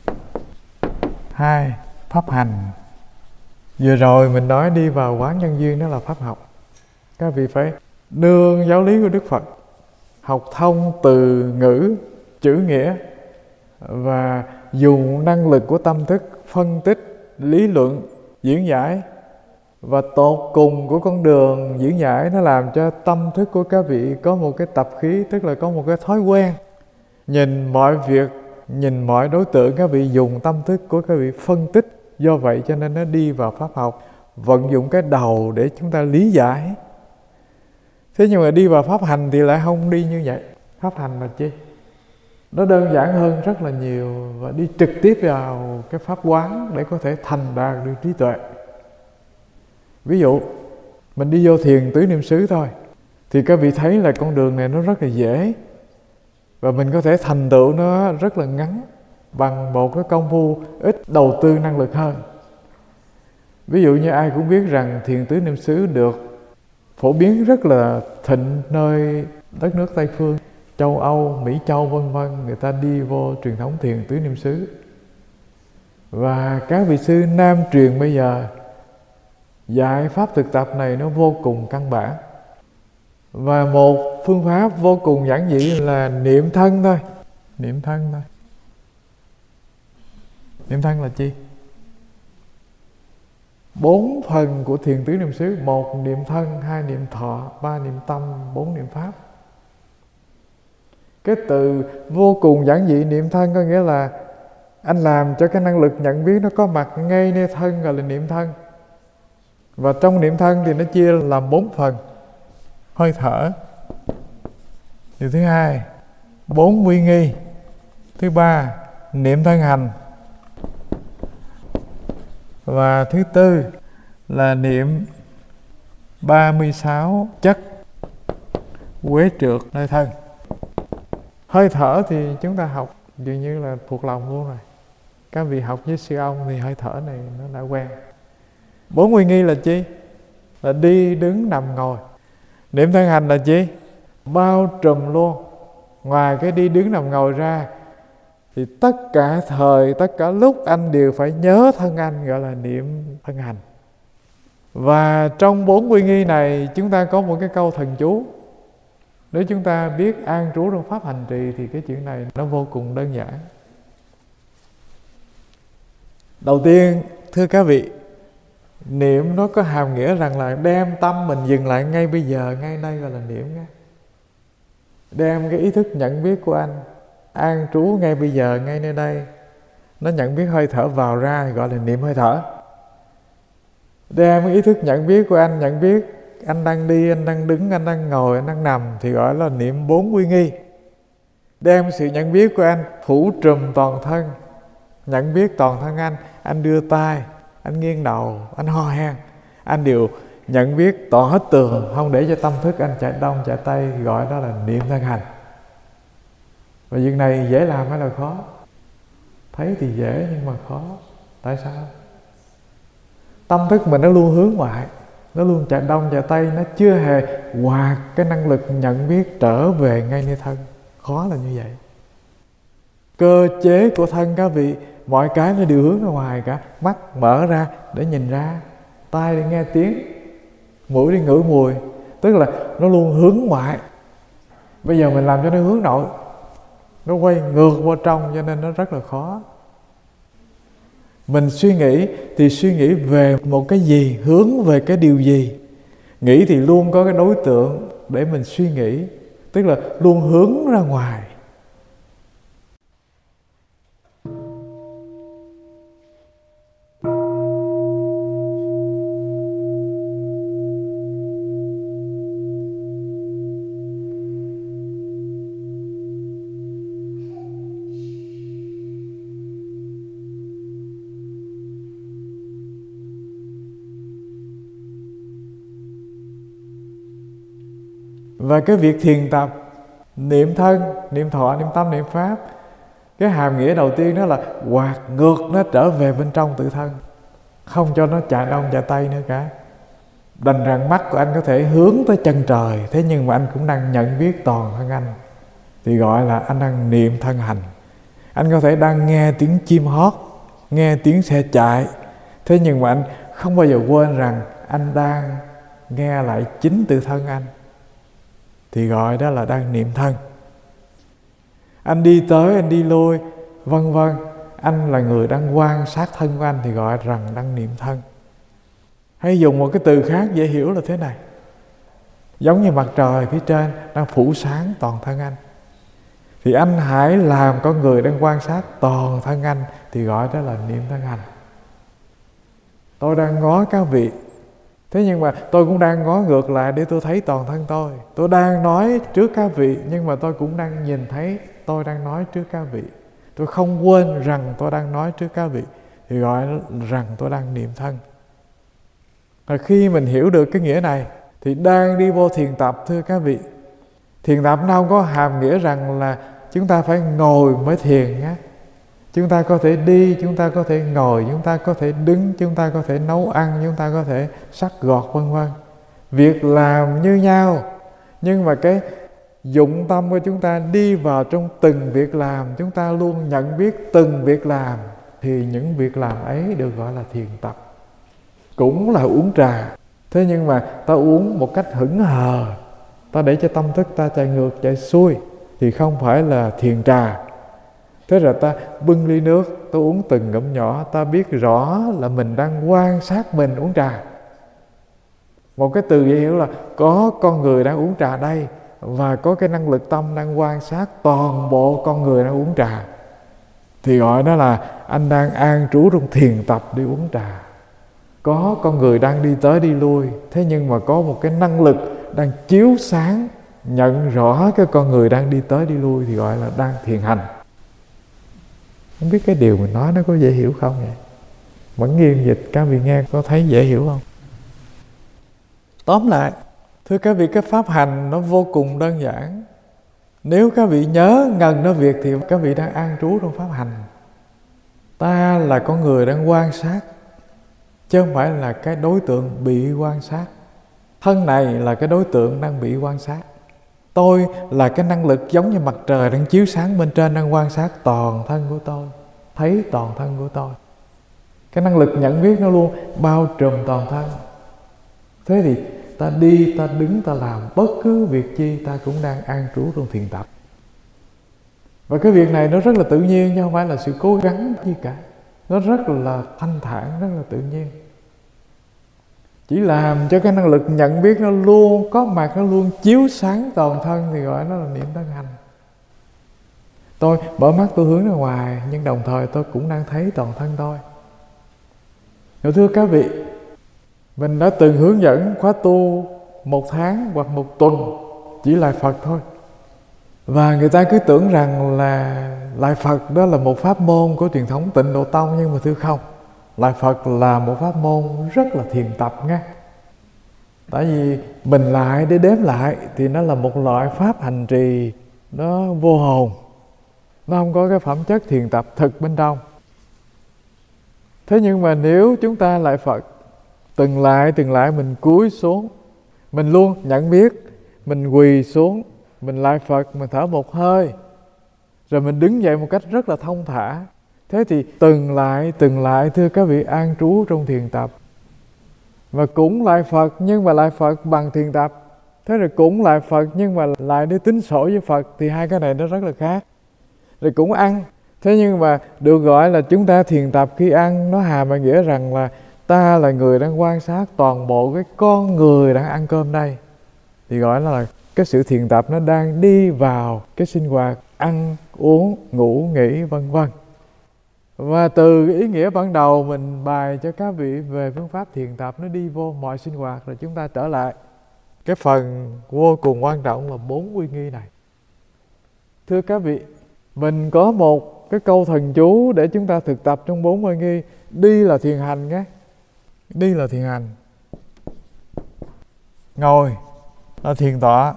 hai pháp hành. Vừa rồi mình nói đi vào quán nhân duyên, đó là pháp học. Các vị phải nương giáo lý của Đức Phật, học thông từ ngữ, chữ nghĩa, và dùng năng lực của tâm thức phân tích, lý luận, diễn giải. Và tột cùng của con đường diễn giải, nó làm cho tâm thức của các vị có một cái tập khí, tức là có một cái thói quen nhìn mọi việc, nhìn mọi đối tượng, các vị dùng tâm thức của các vị phân tích. Do vậy cho nên nó đi vào pháp học, vận dụng cái đầu để chúng ta lý giải. Thế nhưng mà đi vào pháp hành thì lại không đi như vậy. Pháp hành là chi? Nó đơn giản hơn rất là nhiều, và đi trực tiếp vào cái pháp quán để có thể thành đạt được trí tuệ. Ví dụ mình đi vô thiền tứ niệm xứ thôi, thì các vị thấy là con đường này nó rất là dễ, và mình có thể thành tựu nó rất là ngắn bằng một cái công phu ít đầu tư năng lực hơn. Ví dụ như ai cũng biết rằng thiền tứ niệm xứ được phổ biến rất là thịnh nơi đất nước Tây Phương, châu Âu, Mỹ Châu vân vân. Người ta đi vô truyền thống thiền tứ niệm xứ. Và các vị sư Nam truyền bây giờ dạy pháp thực tập này nó vô cùng căn bản. Và một phương pháp vô cùng giản dị là niệm thân thôi. Niệm thân thôi. Niệm thân là chi? 4 phần của thiền tứ niệm xứ: 1 niệm thân, 2 niệm thọ, 3 niệm tâm, 4 niệm pháp. Cái từ vô cùng giản dị niệm thân có nghĩa là anh làm cho cái năng lực nhận biết nó có mặt ngay nơi thân, gọi là niệm thân. Và trong niệm thân thì nó chia làm 4 phần: hơi thở, điều thứ hai 4 uy nghi, thứ ba niệm thân hành, và thứ tư là niệm 36 chất quế trượt nơi thân. Hơi thở thì chúng ta học dường như là thuộc lòng luôn rồi. Các vị học với sư ông thì hơi thở này nó đã quen. 4 uy nghi là chi? Là đi, đứng, nằm, ngồi. Niệm thân hành là chi? Bao trùm luôn. Ngoài cái đi, đứng, nằm, ngồi ra thì tất cả thời, tất cả lúc anh đều phải nhớ thân anh, gọi là niệm thân hành. Và trong 4 uy nghi này chúng ta có một cái câu thần chú. Nếu chúng ta biết an trú trong pháp hành trì thì cái chuyện này nó vô cùng đơn giản. Đầu tiên, thưa các vị, niệm nó có hàm nghĩa rằng là đem tâm mình dừng lại ngay bây giờ, ngay đây, gọi là niệm nghe. Đem cái ý thức nhận biết của anh an trú ngay bây giờ, ngay nơi đây. Nó nhận biết hơi thở vào ra thì gọi là niệm hơi thở. Đem cái ý thức nhận biết của anh nhận biết anh đang đi, anh đang đứng, anh đang ngồi, anh đang nằm thì gọi là niệm 4 uy nghi. Đem sự nhận biết của anh phủ trùm toàn thân, nhận biết toàn thân anh đưa tay, anh nghiêng đầu, anh ho hen, anh đều nhận biết toàn hết tường, không để cho tâm thức anh chạy đông chạy tây, gọi đó là niệm thân hành. Và việc này dễ làm hay là khó? Thấy thì dễ nhưng mà khó. Tại sao? Tâm thức mình nó luôn hướng ngoại, nó luôn chạy đông chạy tây, nó chưa hề hoạt cái năng lực nhận biết trở về ngay nơi thân. Khó là như vậy. Cơ chế của thân các vị, mọi cái nó đều hướng ra ngoài cả. Mắt mở ra để nhìn ra, tai để nghe tiếng, mũi đi ngửi mùi. Tức là nó luôn hướng ngoại. Bây giờ mình làm cho nó hướng nội, nó quay ngược vào trong, cho nên nó rất là khó. Mình suy nghĩ thì suy nghĩ về một cái gì, hướng về cái điều gì. Nghĩ thì luôn có cái đối tượng để mình suy nghĩ, tức là luôn hướng ra ngoài. Và cái việc thiền tập niệm thân, niệm thọ, niệm tâm, niệm pháp, cái hàm nghĩa đầu tiên đó là hoạt ngược nó trở về bên trong tự thân. không cho nó chạy đông chạy tây nữa cả. Đành rằng mắt của anh có thể hướng tới chân trời, thế nhưng mà anh cũng đang nhận biết toàn thân anh, thì gọi là anh đang niệm thân hành. Anh có thể đang nghe tiếng chim hót, nghe tiếng xe chạy, thế nhưng mà anh không bao giờ quên rằng anh đang nghe lại chính tự thân anh, thì gọi đó là đang niệm thân. Anh đi tới, anh đi lui, vân vân, anh là người đang quan sát thân của anh, thì gọi rằng đang niệm thân. Hay dùng một cái từ khác dễ hiểu là thế này: giống như mặt trời phía trên đang phủ sáng toàn thân anh, thì anh hãy làm con người đang quan sát toàn thân anh, thì gọi đó là niệm thân hành. Tôi đang ngó các vị, thế nhưng mà tôi cũng đang ngó ngược lại để tôi thấy toàn thân tôi. Tôi đang nói trước các vị, nhưng mà tôi cũng đang nhìn thấy tôi đang nói trước các vị. Tôi không quên rằng tôi đang nói trước các vị, thì gọi rằng tôi đang niệm thân. Và khi mình hiểu được cái nghĩa này thì đang đi vô thiền tập, thưa các vị. Thiền tập nó không có hàm nghĩa rằng là chúng ta phải ngồi mới thiền nhé. Chúng ta có thể đi, chúng ta có thể ngồi, chúng ta có thể đứng, chúng ta có thể nấu ăn, chúng ta có thể sắc gọt, vân vân. Việc làm như nhau, nhưng mà cái dụng tâm của chúng ta đi vào trong từng việc làm, chúng ta luôn nhận biết từng việc làm, thì những việc làm ấy được gọi là thiền tập. Cũng là uống trà, thế nhưng mà ta uống một cách hững hờ, ta để cho tâm thức ta chạy ngược chạy xuôi, thì không phải là thiền trà. Thế rồi ta bưng ly nước, ta uống từng ngụm nhỏ, ta biết rõ là mình đang quan sát mình uống trà. Một cái từ dễ hiểu là có con người đang uống trà đây, và có cái năng lực tâm đang quan sát toàn bộ con người đang uống trà, thì gọi đó là anh đang an trú trong thiền tập đi uống trà. Có con người đang đi tới đi lui, thế nhưng mà có một cái năng lực đang chiếu sáng, nhận rõ cái con người đang đi tới đi lui, thì gọi là đang thiền hành. Không biết cái điều mình nói nó có dễ hiểu không vậy? Vẫn nghiêng dịch, các vị nghe có thấy dễ hiểu không? Tóm lại, thưa các vị, cái pháp hành nó vô cùng đơn giản. Nếu các vị nhớ ngần nó việc thì các vị đang an trú trong pháp hành. Ta là con người đang quan sát, chứ không phải là cái đối tượng bị quan sát. Thân này là cái đối tượng đang bị quan sát. Tôi là cái năng lực giống như mặt trời đang chiếu sáng bên trên, đang quan sát toàn thân của tôi, thấy toàn thân của tôi. Cái năng lực nhận biết nó luôn bao trùm toàn thân. Thế thì ta đi, ta đứng, ta làm bất cứ việc chi, ta cũng đang an trú trong thiền tập. Và cái việc này nó rất là tự nhiên, chứ không phải là sự cố gắng gì cả. Nó rất là thanh thản, rất là tự nhiên. Chỉ làm cho cái năng lực nhận biết nó luôn có mặt, nó luôn chiếu sáng toàn thân, thì gọi nó là niệm thân hành. Tôi mở mắt tôi hướng ra ngoài, nhưng đồng thời tôi cũng đang thấy toàn thân tôi. Rồi thưa các vị, mình đã từng hướng dẫn khóa tu 1 tháng hoặc 1 tuần chỉ lại Phật thôi. Và người ta cứ tưởng rằng là lại Phật đó là một pháp môn của truyền thống Tịnh Độ Tông, nhưng mà thưa không. Lại Phật là một pháp môn rất là thiền tập nghe. Tại vì mình lại để đếm lại thì nó là một loại pháp hành trì, nó vô hồn, nó không có cái phẩm chất thiền tập thực bên trong. Thế nhưng mà nếu chúng ta lại Phật, từng lại mình cúi xuống, mình luôn nhận biết, mình quỳ xuống, mình lại Phật, mình thở một hơi, rồi mình đứng dậy một cách rất là thông thả. Thế thì từng lại thưa các vị an trú trong thiền tập. Và cũng lại Phật, nhưng mà lại Phật bằng thiền tập. Thế rồi cũng lại Phật, nhưng mà lại để tính sổ với Phật, thì hai cái này nó rất là khác. Rồi cũng ăn, thế nhưng mà được gọi là chúng ta thiền tập khi ăn, nó hàm ý nghĩa rằng là ta là người đang quan sát toàn bộ cái con người đang ăn cơm đây, thì gọi là cái sự thiền tập nó đang đi vào cái sinh hoạt ăn, uống, ngủ, nghỉ, vân vân. Và từ cái ý nghĩa ban đầu mình bày cho các vị về phương pháp thiền tập, nó đi vô mọi sinh hoạt, rồi chúng ta trở lại cái phần vô cùng quan trọng là 4 uy nghi này. Thưa các vị, mình có một cái câu thần chú để chúng ta thực tập trong 4 uy nghi. Đi là thiền hành nhé. Đi là thiền hành. Ngồi là thiền tọa.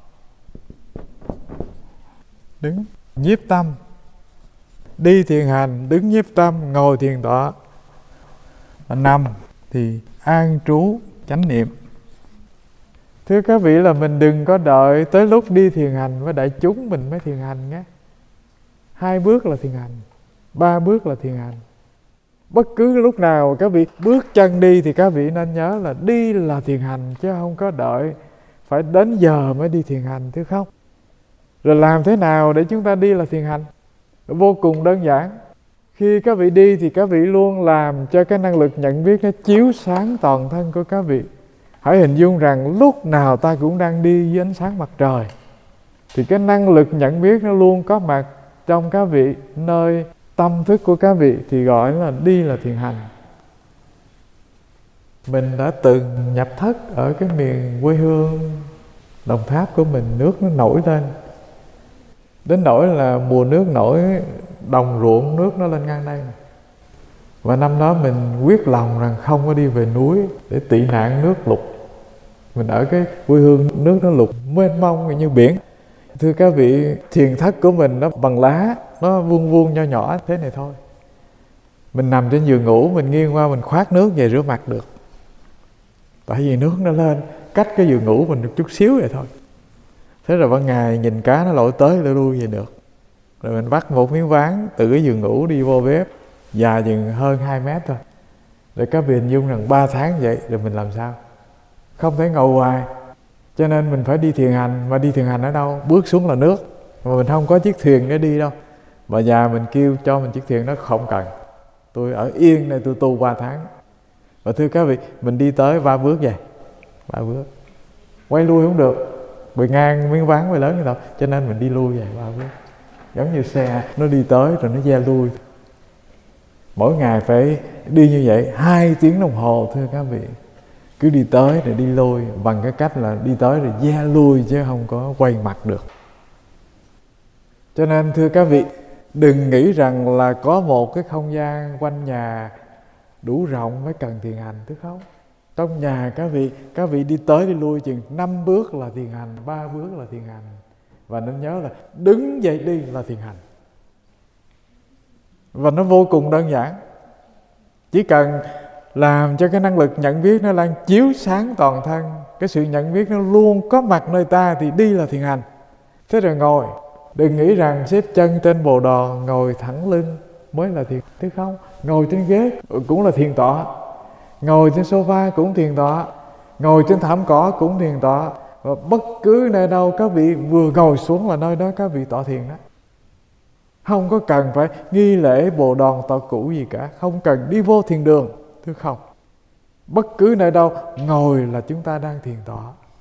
Đứng nhiếp tâm. Đi thiền hành, đứng nhiếp tâm, ngồi thiền tọa. Nằm thì an trú chánh niệm. Thưa các vị là mình đừng có đợi tới lúc đi thiền hành với đại chúng mình mới thiền hành nhé. 2 bước là thiền hành, 3 bước là thiền hành. Bất cứ lúc nào các vị bước chân đi thì các vị nên nhớ là đi là thiền hành, chứ không có đợi phải đến giờ mới đi thiền hành, thưa không? Rồi làm thế nào để chúng ta đi là thiền hành? Vô cùng đơn giản. Khi các vị đi thì các vị luôn làm cho cái năng lực nhận biết nó chiếu sáng toàn thân của các vị. Hãy hình dung rằng lúc nào ta cũng đang đi dưới ánh sáng mặt trời, thì cái năng lực nhận biết nó luôn có mặt trong các vị, nơi tâm thức của các vị, thì gọi là đi là thiền hành. Mình đã từng nhập thất ở cái miền quê hương Đồng Tháp của mình, nước nó nổi lên đến nỗi là mùa nước nổi, đồng ruộng nước nó lên ngang đây. Và năm đó mình quyết lòng rằng không có đi về núi để tị nạn nước lụt. Mình ở cái quê hương nước nó lụt mênh mông như biển. Thưa các vị, thiền thất của mình nó bằng lá, nó vuông vuông nho nhỏ thế này thôi. Mình nằm trên giường ngủ, mình nghiêng qua mình khoát nước về rửa mặt được. Tại vì nước nó lên cách cái giường ngủ mình một chút xíu vậy thôi. Thế rồi ban ngày nhìn cá nó lội tới lội lui về được. Rồi mình bắt một miếng ván từ cái giường ngủ đi vô bếp, dài chừng hơn 2 mét thôi. Rồi các vị hình dung rằng 3 tháng vậy, rồi mình làm sao? Không thể ngồi hoài. Cho nên mình phải đi thiền hành. Mà đi thiền hành ở đâu? Bước xuống là nước. Mà mình không có chiếc thuyền để đi đâu. Bà già mình kêu cho mình chiếc thuyền, nó không cần. Tôi ở yên đây tôi tu 3 tháng. Và thưa các vị, mình đi tới 3 bước vậy, 3 bước. Quay lui không được, bề ngang miếng ván bề lớn như vậy. Cho nên mình đi lui vậy 3 bước. Giống như xe nó đi tới rồi nó ve lui. Mỗi ngày phải đi như vậy 2 tiếng đồng hồ, thưa các vị. Cứ đi tới rồi đi lui, bằng cái cách là đi tới rồi ve lui, chứ không có quay mặt được. Cho nên thưa các vị, đừng nghĩ rằng là có một cái không gian quanh nhà đủ rộng mới cần thiền hành, thứ không? Trong nhà các vị đi tới đi lui chừng 5 bước là thiền hành, 3 bước là thiền hành. Và nên nhớ là đứng dậy đi là thiền hành. Và nó vô cùng đơn giản. Chỉ cần làm cho cái năng lực nhận biết nó đang chiếu sáng toàn thân, cái sự nhận biết nó luôn có mặt nơi ta, thì đi là thiền hành. Thế rồi ngồi, đừng nghĩ rằng xếp chân trên bồ đòn, ngồi thẳng lưng mới là thiền, thế không? Ngồi trên ghế cũng là thiền tọa, ngồi trên sofa cũng thiền tọa, ngồi trên thảm cỏ cũng thiền tọa. Và bất cứ nơi đâu các vị vừa ngồi xuống là nơi đó các vị tọa thiền đó. Không có cần phải nghi lễ bồ đòn tọa cũ gì cả, không cần đi vô thiền đường, thưa không? Bất cứ nơi đâu ngồi là chúng ta đang thiền tọa.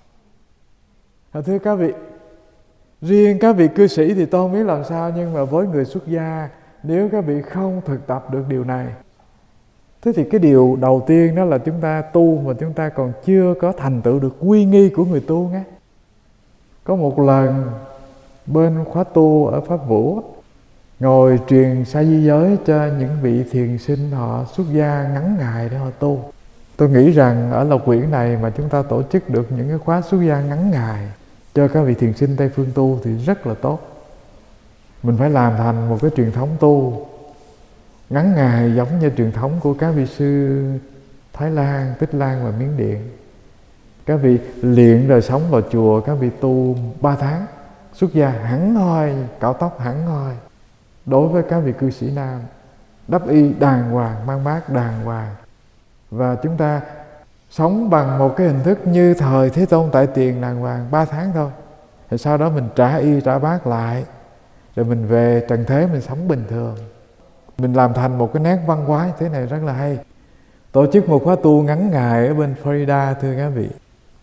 Thưa các vị, riêng các vị cư sĩ thì tôi không biết làm sao, nhưng mà với người xuất gia, nếu các vị không thực tập được điều này, thế thì cái điều đầu tiên đó là chúng ta tu mà chúng ta còn chưa có thành tựu được quy nghi của người tu nghe. Có một lần bên khóa tu ở Pháp Vũ ngồi truyền sa di giới cho những vị thiền sinh họ xuất gia ngắn ngày để họ tu. Tôi nghĩ rằng ở Lộc Quyển này mà chúng ta tổ chức được những cái khóa xuất gia ngắn ngày cho các vị thiền sinh Tây Phương tu thì rất là tốt. Mình phải làm thành một cái truyền thống tu ngắn ngày giống như truyền thống của các vị sư Thái Lan, Tích Lan và Miến Điện. Các vị luyện rồi sống vào chùa, các vị tu 3 tháng, xuất gia hẳn hoi, cạo tóc hẳn hoi. Đối với các vị cư sĩ nam, đắp y đàng hoàng, mang mát đàng hoàng. Và chúng ta sống bằng một cái hình thức như thời Thế Tôn tại tiền đàng hoàng 3 tháng thôi. Rồi sau đó mình trả y trả bát lại, rồi mình về trần thế mình sống bình thường. Mình làm thành một cái nét văn hóa như thế này rất là hay. Tổ chức một khóa tu ngắn ngày ở bên Florida, thưa các vị,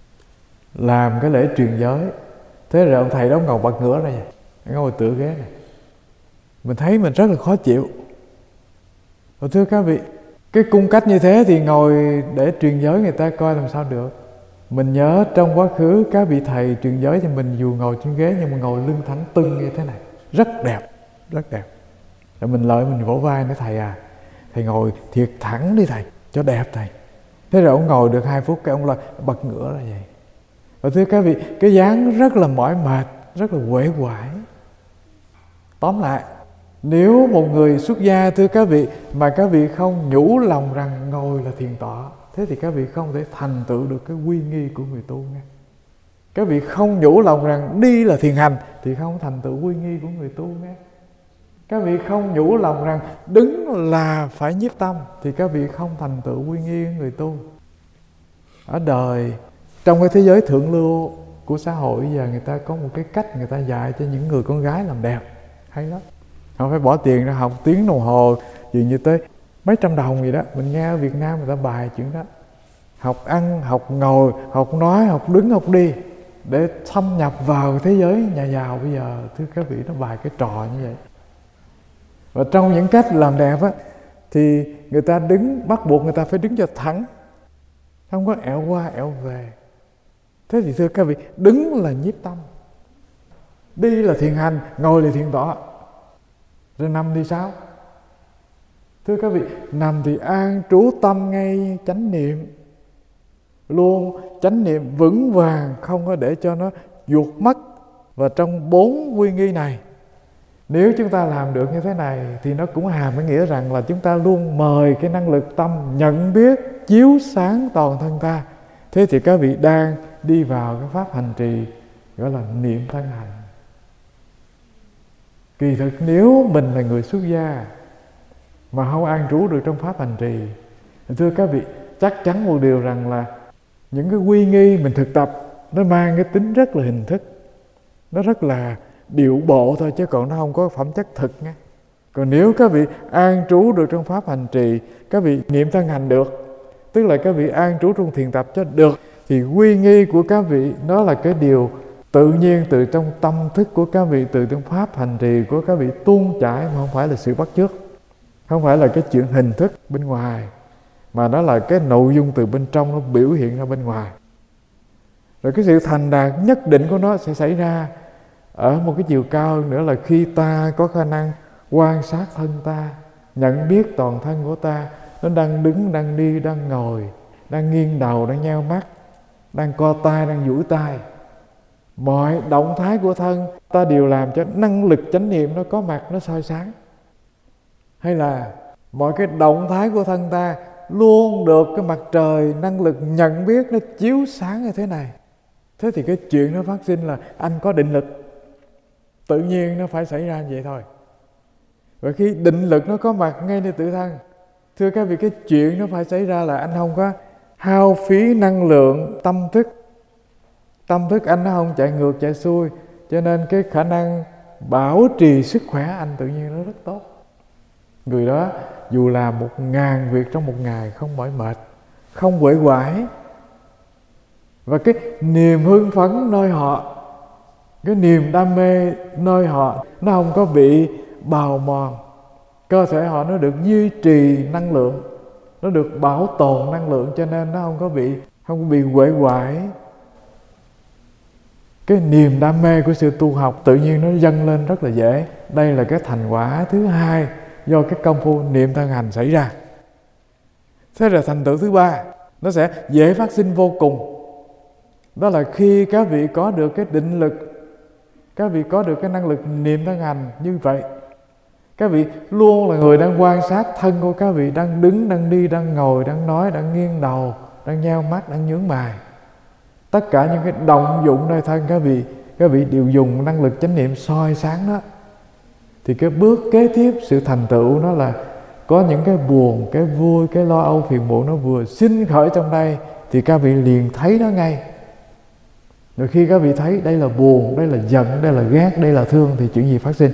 làm cái lễ truyền giới. Thế rồi ông thầy đó ngồi bật ngửa ra vậy, ngồi tựa ghế này. Mình thấy mình rất là khó chịu. Và thưa các vị, cái cung cách như thế thì ngồi để truyền giới người ta coi làm sao được. Mình nhớ trong quá khứ các vị thầy truyền giới cho mình dù ngồi trên ghế nhưng mà ngồi lưng thẳng tưng như thế này, rất đẹp, rất đẹp. Rồi mình lại mình vỗ vai nói thầy à, thầy ngồi thiệt thẳng đi thầy, cho đẹp thầy. Thế rồi ông ngồi được 2 phút cái ông lại bật ngửa ra vậy. Và thưa các vị, cái dáng rất là mỏi mệt, rất là uể oải. Tóm lại, Nếu một người xuất gia thưa các vị, mà các vị không nhủ lòng rằng ngồi là thiền tọa, thế thì các vị không thể thành tựu được cái quy nghi của người tu nghe. Các vị không nhủ lòng rằng đi là thiền hành thì không thành tựu quy nghi của người tu nghe. Các vị không nhủ lòng rằng đứng là phải nhiếp tâm thì các vị không thành tựu quy nghi của người tu. Ở đời, trong cái thế giới thượng lưu của xã hội bây giờ, người ta có một cái cách người ta dạy cho những người con gái làm đẹp hay lắm. Họ phải bỏ tiền ra học tiếng đồng hồ, dường như tới mấy trăm đồng gì đó. Mình nghe ở Việt Nam người ta bài chuyện đó. Học ăn, học ngồi, học nói, học đứng, học đi, để thâm nhập vào thế giới nhà giàu bây giờ. Thưa các vị, nó bài cái trò như vậy. Và trong những cách làm đẹp á, thì người ta đứng, bắt buộc người ta phải đứng cho thẳng, không có ẹo qua ẹo về. Thế thì thưa các vị, đứng là nhiếp tâm, đi là thiền hành, ngồi là thiền tọa, rồi nằm thì sao? Thưa các vị, nằm thì an trú tâm ngay chánh niệm, luôn chánh niệm vững vàng, không có để cho nó vụt mất. Và trong 4 quy nghi này, nếu chúng ta làm được như thế này thì nó cũng hàm cái nghĩa rằng là chúng ta luôn mời cái năng lực tâm nhận biết chiếu sáng toàn thân ta. Thế thì các vị đang đi vào cái pháp hành trì gọi là niệm thân hành. Kỳ thực nếu mình là người xuất gia mà không an trú được trong pháp hành trì, thưa các vị, chắc chắn một điều rằng là những cái quy nghi mình thực tập nó mang cái tính rất là hình thức, nó rất là điệu bộ thôi, chứ còn nó không có phẩm chất thực nha. Còn nếu các vị an trú được trong pháp hành trì, các vị niệm thân hành được, tức là các vị an trú trong thiền tập cho được, thì quy nghi của các vị nó là cái điều tự nhiên từ trong tâm thức của các vị, từ trong pháp hành trì của các vị tuôn chảy, mà không phải là sự bắt chước, không phải là cái chuyện hình thức bên ngoài, mà nó là cái nội dung từ bên trong nó biểu hiện ra bên ngoài. Rồi cái sự thành đạt nhất định của nó sẽ xảy ra ở một cái chiều cao hơn nữa, là khi ta có khả năng quan sát thân ta, nhận biết toàn thân của ta, nó đang đứng, đang đi, đang ngồi, đang nghiêng đầu, đang nheo mắt, đang co tay, đang duỗi tay. Mọi động thái của thân ta đều làm cho năng lực chánh niệm nó có mặt, nó soi sáng. Hay là mọi cái động thái của thân ta luôn được cái mặt trời năng lực nhận biết nó chiếu sáng như thế này. Thế thì cái chuyện nó phát sinh là anh có định lực, tự nhiên nó phải xảy ra như vậy thôi. Và khi định lực nó có mặt ngay nơi tự thân, thưa các vị, cái chuyện nó phải xảy ra là anh không có hao phí năng lượng tâm thức. Tâm thức anh nó không chạy ngược chạy xuôi, cho nên cái khả năng bảo trì sức khỏe anh tự nhiên nó rất tốt. Người đó dù làm 1000 việc trong một ngày không mỏi mệt, không uể oải. Và cái niềm hưng phấn nơi họ, cái niềm đam mê nơi họ, nó không có bị bào mòn. Cơ thể họ nó được duy trì năng lượng, nó được bảo tồn năng lượng, cho nên nó không có bị uể oải. Cái niềm đam mê của sự tu học tự nhiên nó dâng lên rất là dễ. Đây là cái thành quả thứ hai do cái công phu niệm thân hành xảy ra. Thế là thành tựu thứ ba nó sẽ dễ phát sinh vô cùng. Đó là khi các vị có được cái định lực, các vị có được cái năng lực niệm thân hành như vậy, các vị luôn là người đang quan sát thân của các vị, đang đứng, đang đi, đang ngồi, đang nói, đang nghiêng đầu, đang nheo mắt, đang nhướng mày. Tất cả những cái động dụng nơi thân các vị đều dùng năng lực chánh niệm soi sáng đó. Thì cái bước kế tiếp sự thành tựu nó là có những cái buồn, cái vui, cái lo âu phiền muộn nó vừa sinh khởi trong đây, thì các vị liền thấy nó ngay. Rồi khi các vị thấy đây là buồn, đây là giận, đây là ghét, đây là thương, thì chuyện gì phát sinh?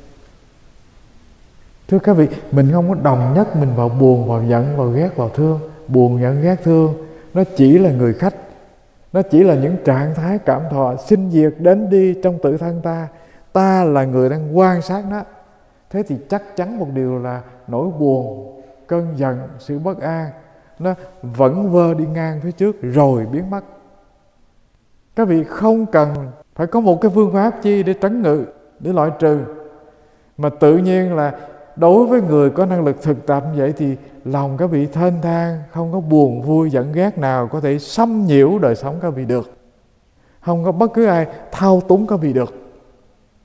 Thưa các vị, mình không có đồng nhất mình vào buồn, vào giận, vào ghét, vào thương. Buồn, giận, ghét, thương nó chỉ là người khách, nó chỉ là những trạng thái cảm thọ sinh diệt đến đi trong tự thân ta. Ta là người đang quan sát nó. Thế thì chắc chắn một điều là nỗi buồn, cơn giận, sự bất an nó vẫn vơ đi ngang phía trước rồi biến mất. Các vị không cần phải có một cái phương pháp chi để trấn ngự, để loại trừ, mà tự nhiên là đối với người có năng lực thực tập như vậy thì lòng các vị thênh thang, không có buồn vui giận ghét nào có thể xâm nhiễu đời sống các vị được. Không có bất cứ ai thao túng các vị được.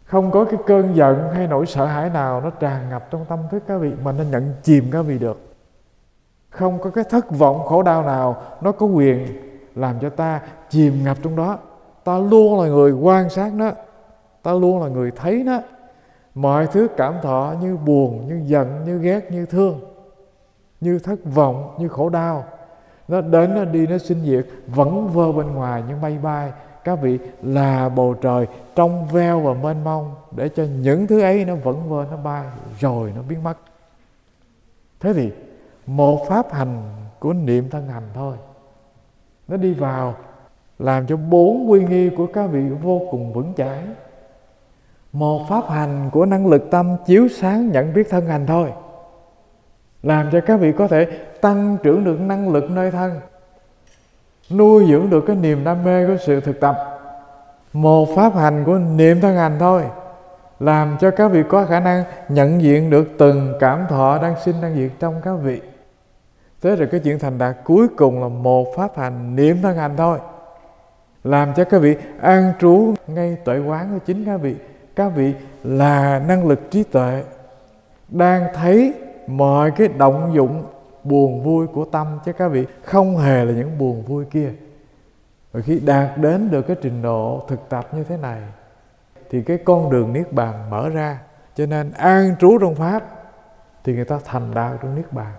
Không có cái cơn giận hay nỗi sợ hãi nào nó tràn ngập trong tâm thức các vị mà nó nhận chìm các vị được. Không có cái thất vọng khổ đau nào nó có quyền làm cho ta chìm ngập trong đó. Ta luôn là người quan sát nó, ta luôn là người thấy nó. Mọi thứ cảm thọ như buồn, như giận, như ghét, như thương, như thất vọng, như khổ đau, nó đến, nó đi, nó sinh diệt, vẫn vơ bên ngoài như mây bay. Các vị là bầu trời trong veo và mênh mông, để cho những thứ ấy nó vẫn vơ, nó bay rồi nó biến mất. Thế thì một pháp hành của niệm thân hành thôi, nó đi vào làm cho 4 uy nghi của các vị vô cùng vững chãi. Một pháp hành của năng lực tâm chiếu sáng nhận biết thân hành thôi, làm cho các vị có thể tăng trưởng được năng lực nơi thân, nuôi dưỡng được cái niềm đam mê của sự thực tập. Một pháp hành của niệm thân hành thôi, làm cho các vị có khả năng nhận diện được từng cảm thọ đang sinh đang diệt trong các vị. Thế rồi cái chuyện thành đạt cuối cùng là một pháp hành niệm thân hành thôi, làm cho các vị an trú ngay tuệ quán của chính các vị. Các vị là năng lực trí tuệ, đang thấy mọi cái động dụng buồn vui của tâm, chứ các vị không hề là những buồn vui kia. Và khi đạt đến được cái trình độ thực tập như thế này thì cái con đường Niết Bàn mở ra. Cho nên an trú trong Pháp thì người ta thành đạt trong Niết Bàn.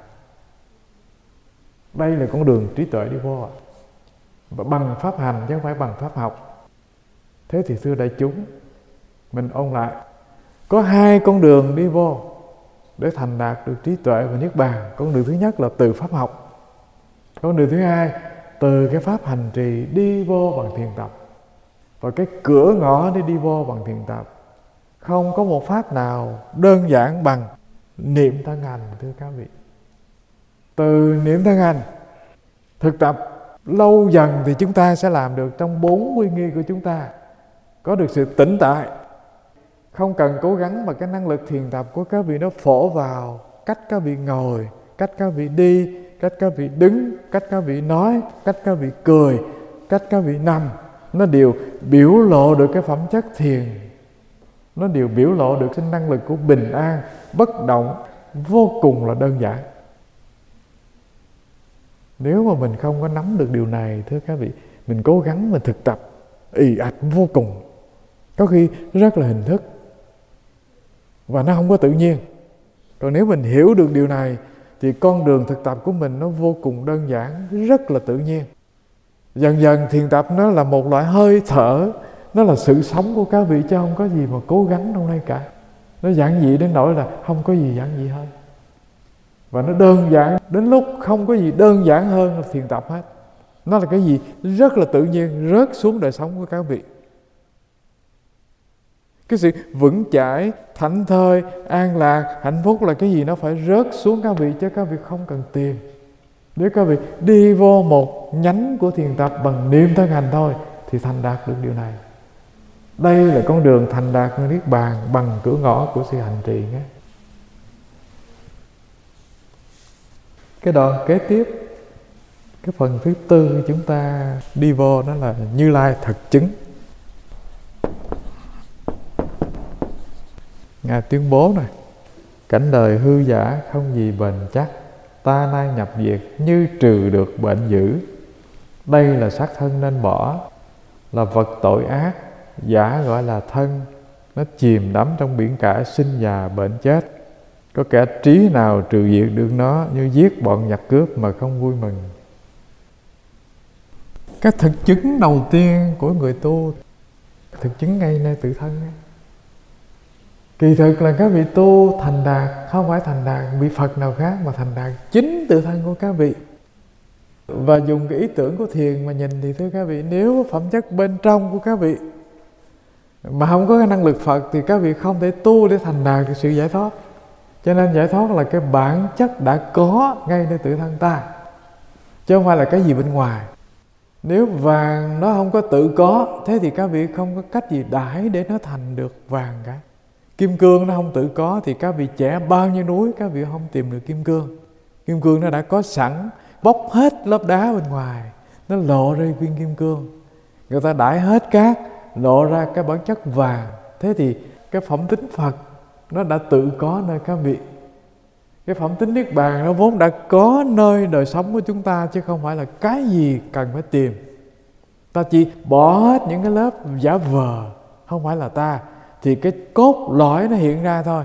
Đây là con đường trí tuệ đi vô ạ. Và bằng pháp hành chứ không phải bằng pháp học. Thế thì thưa đại chúng, mình ôn lại, có 2 con đường đi vô để thành đạt được trí tuệ và Niết Bàn. Con đường thứ nhất là từ pháp học. Con đường thứ hai từ cái pháp hành trì đi vô bằng thiền tập. Và cái cửa ngõ để đi vô bằng thiền tập, không có một pháp nào đơn giản bằng niệm thân hành, thưa các vị. Từ niệm thân hành thực tập lâu dần thì chúng ta sẽ làm được trong 4 uy nghi của chúng ta, có được sự tĩnh tại. Không cần cố gắng mà cái năng lực thiền tập của các vị nó phổ vào cách các vị ngồi, cách các vị đi, cách các vị đứng, cách các vị nói, cách các vị cười, cách các vị nằm. Nó đều biểu lộ được cái phẩm chất thiền, nó đều biểu lộ được cái năng lực của bình an, bất động, vô cùng là đơn giản. Nếu mà mình không có nắm được điều này, thưa các vị, mình cố gắng mình thực tập ì ạch vô cùng, có khi rất là hình thức và nó không có tự nhiên. Còn nếu mình hiểu được điều này thì con đường thực tập của mình nó vô cùng đơn giản, rất là tự nhiên. Dần dần thiền tập nó là một loại hơi thở, nó là sự sống của các vị, chứ không có gì mà cố gắng trong đây cả. Nó giản dị đến nỗi là không có gì giản dị hơn. Và nó đơn giản đến lúc không có gì đơn giản hơn là thiền tập hết. Nó là cái gì rất là tự nhiên, rớt xuống đời sống của các vị. Cái sự vững chãi, thảnh thơi, an lạc, hạnh phúc là cái gì nó phải rớt xuống các vị, chứ các vị không cần tìm. Nếu các vị đi vô một nhánh của thiền tập bằng niệm thân hành thôi thì thành đạt được điều này. Đây là con đường thành đạt Niết Bàn bằng cửa ngõ của sự hành trì nhé. Cái đoạn kế tiếp, cái phần thứ 4 chúng ta đi vô đó là Như Lai thật chứng. Ngài tuyên bố này: cảnh đời hư giả không gì bền chắc, ta nay nhập diệt như trừ được bệnh dữ. Đây là xác thân nên bỏ, là vật tội ác, giả gọi là thân. Nó chìm đắm trong biển cả sinh già bệnh chết. Có kẻ trí nào trừ diệt được nó, như giết bọn giặc cướp mà không vui mừng. Cái thực chứng đầu tiên của người tu, thực chứng ngay nơi tự thân ấy. Kỳ thực là các vị tu thành đạt, không phải thành đạt vị Phật nào khác, mà thành đạt chính tự thân của các vị. Và dùng cái ý tưởng của thiền mà nhìn thì thưa các vị, nếu phẩm chất bên trong của các vị mà không có cái năng lực Phật thì các vị không thể tu để thành đạt được sự giải thoát. Cho nên giải thoát là cái bản chất đã có ngay nơi tự thân ta, chứ không phải là cái gì bên ngoài. Nếu vàng nó không có tự có, thế thì các vị không có cách gì đãi để nó thành được vàng cả. Kim cương nó không tự có thì các vị chẻ bao nhiêu núi các vị không tìm được kim cương. Kim cương nó đã có sẵn, bóc hết lớp đá bên ngoài, nó lộ ra viên kim cương. Người ta đãi hết cát, lộ ra cái bản chất vàng. Thế thì cái phẩm tính Phật nó đã tự có nơi các vị. Cái phẩm tính Niết Bàn nó vốn đã có nơi đời sống của chúng ta, chứ không phải là cái gì cần phải tìm. Ta chỉ bỏ hết những cái lớp giả vờ không phải là ta, thì cái cốt lõi nó hiện ra thôi.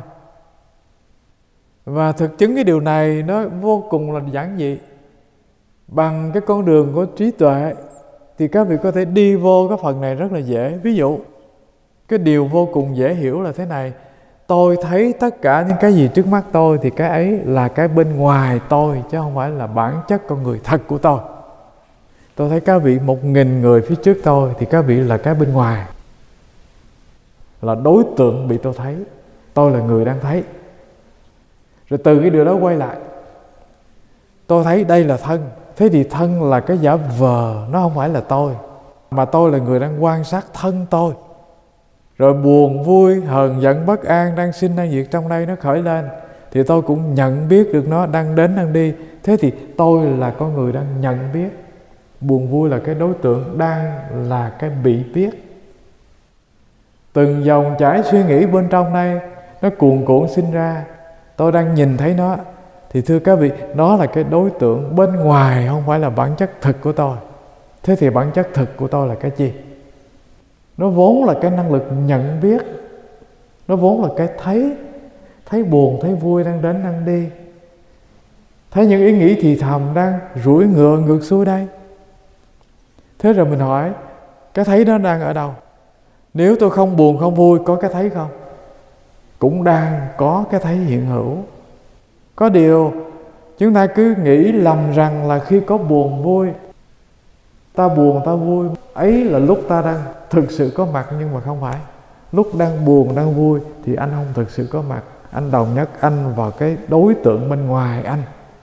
Và thực chứng cái điều này nó vô cùng là giản dị. Bằng cái con đường của trí tuệ thì các vị có thể đi vô cái phần này rất là dễ. Ví dụ, cái điều vô cùng dễ hiểu là thế này: tôi thấy tất cả những cái gì trước mắt tôi thì cái ấy là cái bên ngoài tôi, chứ không phải là bản chất con người thật của tôi. Tôi thấy các vị 1.000 người phía trước tôi thì các vị là cái bên ngoài, là đối tượng bị tôi thấy. Tôi là người đang thấy. Rồi từ cái điều đó quay lại, tôi thấy đây là thân. Thế thì thân là cái giả vờ, nó không phải là tôi, mà tôi là người đang quan sát thân tôi. Rồi buồn, vui, hờn, giận, bất an đang sinh đang diệt trong đây nó khởi lên, thì tôi cũng nhận biết được nó đang đến đang đi. Thế thì tôi là con người đang nhận biết. Buồn vui là cái đối tượng, đang là cái bị biết. Từng dòng chảy suy nghĩ bên trong đây nó cuồn cuộn sinh ra, tôi đang nhìn thấy nó. Thì thưa các vị, nó là cái đối tượng bên ngoài, không phải là bản chất thực của tôi. Thế thì bản chất thực của tôi là cái gì? Nó vốn là cái năng lực nhận biết. Nó vốn là cái thấy. Thấy buồn, thấy vui đang đến đang đi. Thấy những ý nghĩ thì thầm đang rủi ngựa ngược xuôi đây. Thế rồi mình hỏi, cái thấy đó đang ở đâu? Nếu tôi không buồn không vui, có cái thấy không? Cũng đang có cái thấy hiện hữu. Có điều chúng ta cứ nghĩ lầm rằng là khi có buồn vui, ta buồn ta vui, ấy là lúc ta đang thực sự có mặt. Nhưng mà không phải. Lúc đang buồn đang vui thì anh không thực sự có mặt. Anh đồng nhất anh vào cái đối tượng bên ngoài anh.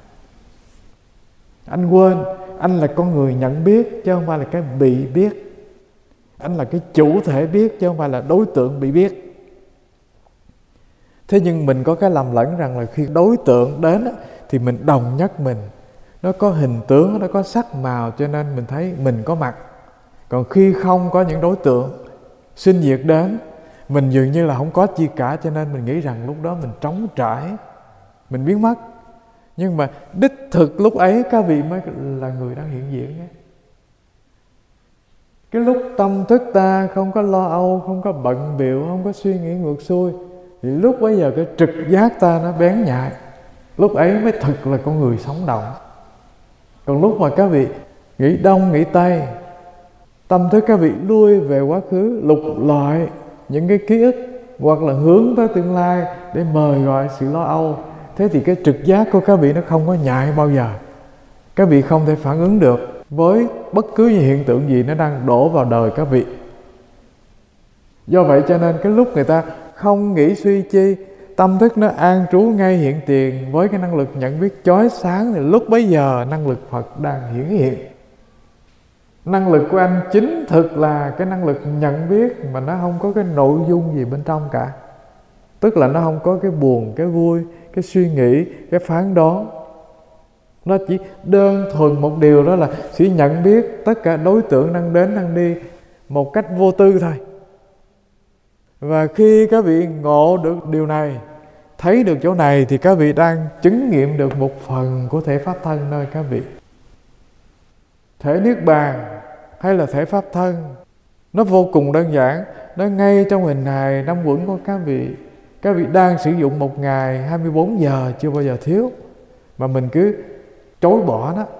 Anh quên anh là con người nhận biết, chứ không phải là cái bị biết. Anh là cái chủ thể biết, chứ không phải là đối tượng bị biết. Thế nhưng mình có cái lầm lẫn rằng là khi đối tượng đến thì mình đồng nhất mình. Nó có hình tướng, nó có sắc màu, cho nên mình thấy mình có mặt. Còn khi không có những đối tượng sinh diệt đến, mình dường như là không có chi cả, cho nên mình nghĩ rằng lúc đó mình trống trải, mình biến mất. Nhưng mà đích thực lúc ấy các vị mới là người đang hiện diện nhé. Cái lúc tâm thức ta không có lo âu, không có bận bịu, không có suy nghĩ ngược xuôi, thì lúc bấy giờ cái trực giác ta nó bén nhạy. Lúc ấy mới thực là con người sống động. Còn lúc mà các vị nghĩ đông nghĩ tây, tâm thức các vị lui về quá khứ, lục lọi những cái ký ức, hoặc là hướng tới tương lai để mời gọi sự lo âu, thế thì cái trực giác của các vị nó không có nhạy bao giờ. Các vị không thể phản ứng được với bất cứ hiện tượng gì nó đang đổ vào đời các vị. Do vậy cho nên cái lúc người ta không nghĩ suy chi, tâm thức nó an trú ngay hiện tiền với cái năng lực nhận biết chói sáng, thì lúc bấy giờ năng lực Phật đang hiển hiện. Năng lực của anh chính thực là cái năng lực nhận biết, mà nó không có cái nội dung gì bên trong cả. Tức là nó không có cái buồn, cái vui, cái suy nghĩ, cái phán đoán. Nó chỉ đơn thuần một điều, đó là chỉ nhận biết tất cả đối tượng đang đến đang đi một cách vô tư thôi. Và khi các vị ngộ được điều này, thấy được chỗ này, thì các vị đang chứng nghiệm được một phần của thể pháp thân nơi các vị. Thể Niết Bàn hay là thể pháp thân, nó vô cùng đơn giản. Nó ngay trong hình hài năm uẩn của các vị. Các vị đang sử dụng một ngày 24 giờ chưa bao giờ thiếu, mà mình cứ chối bỏ nó.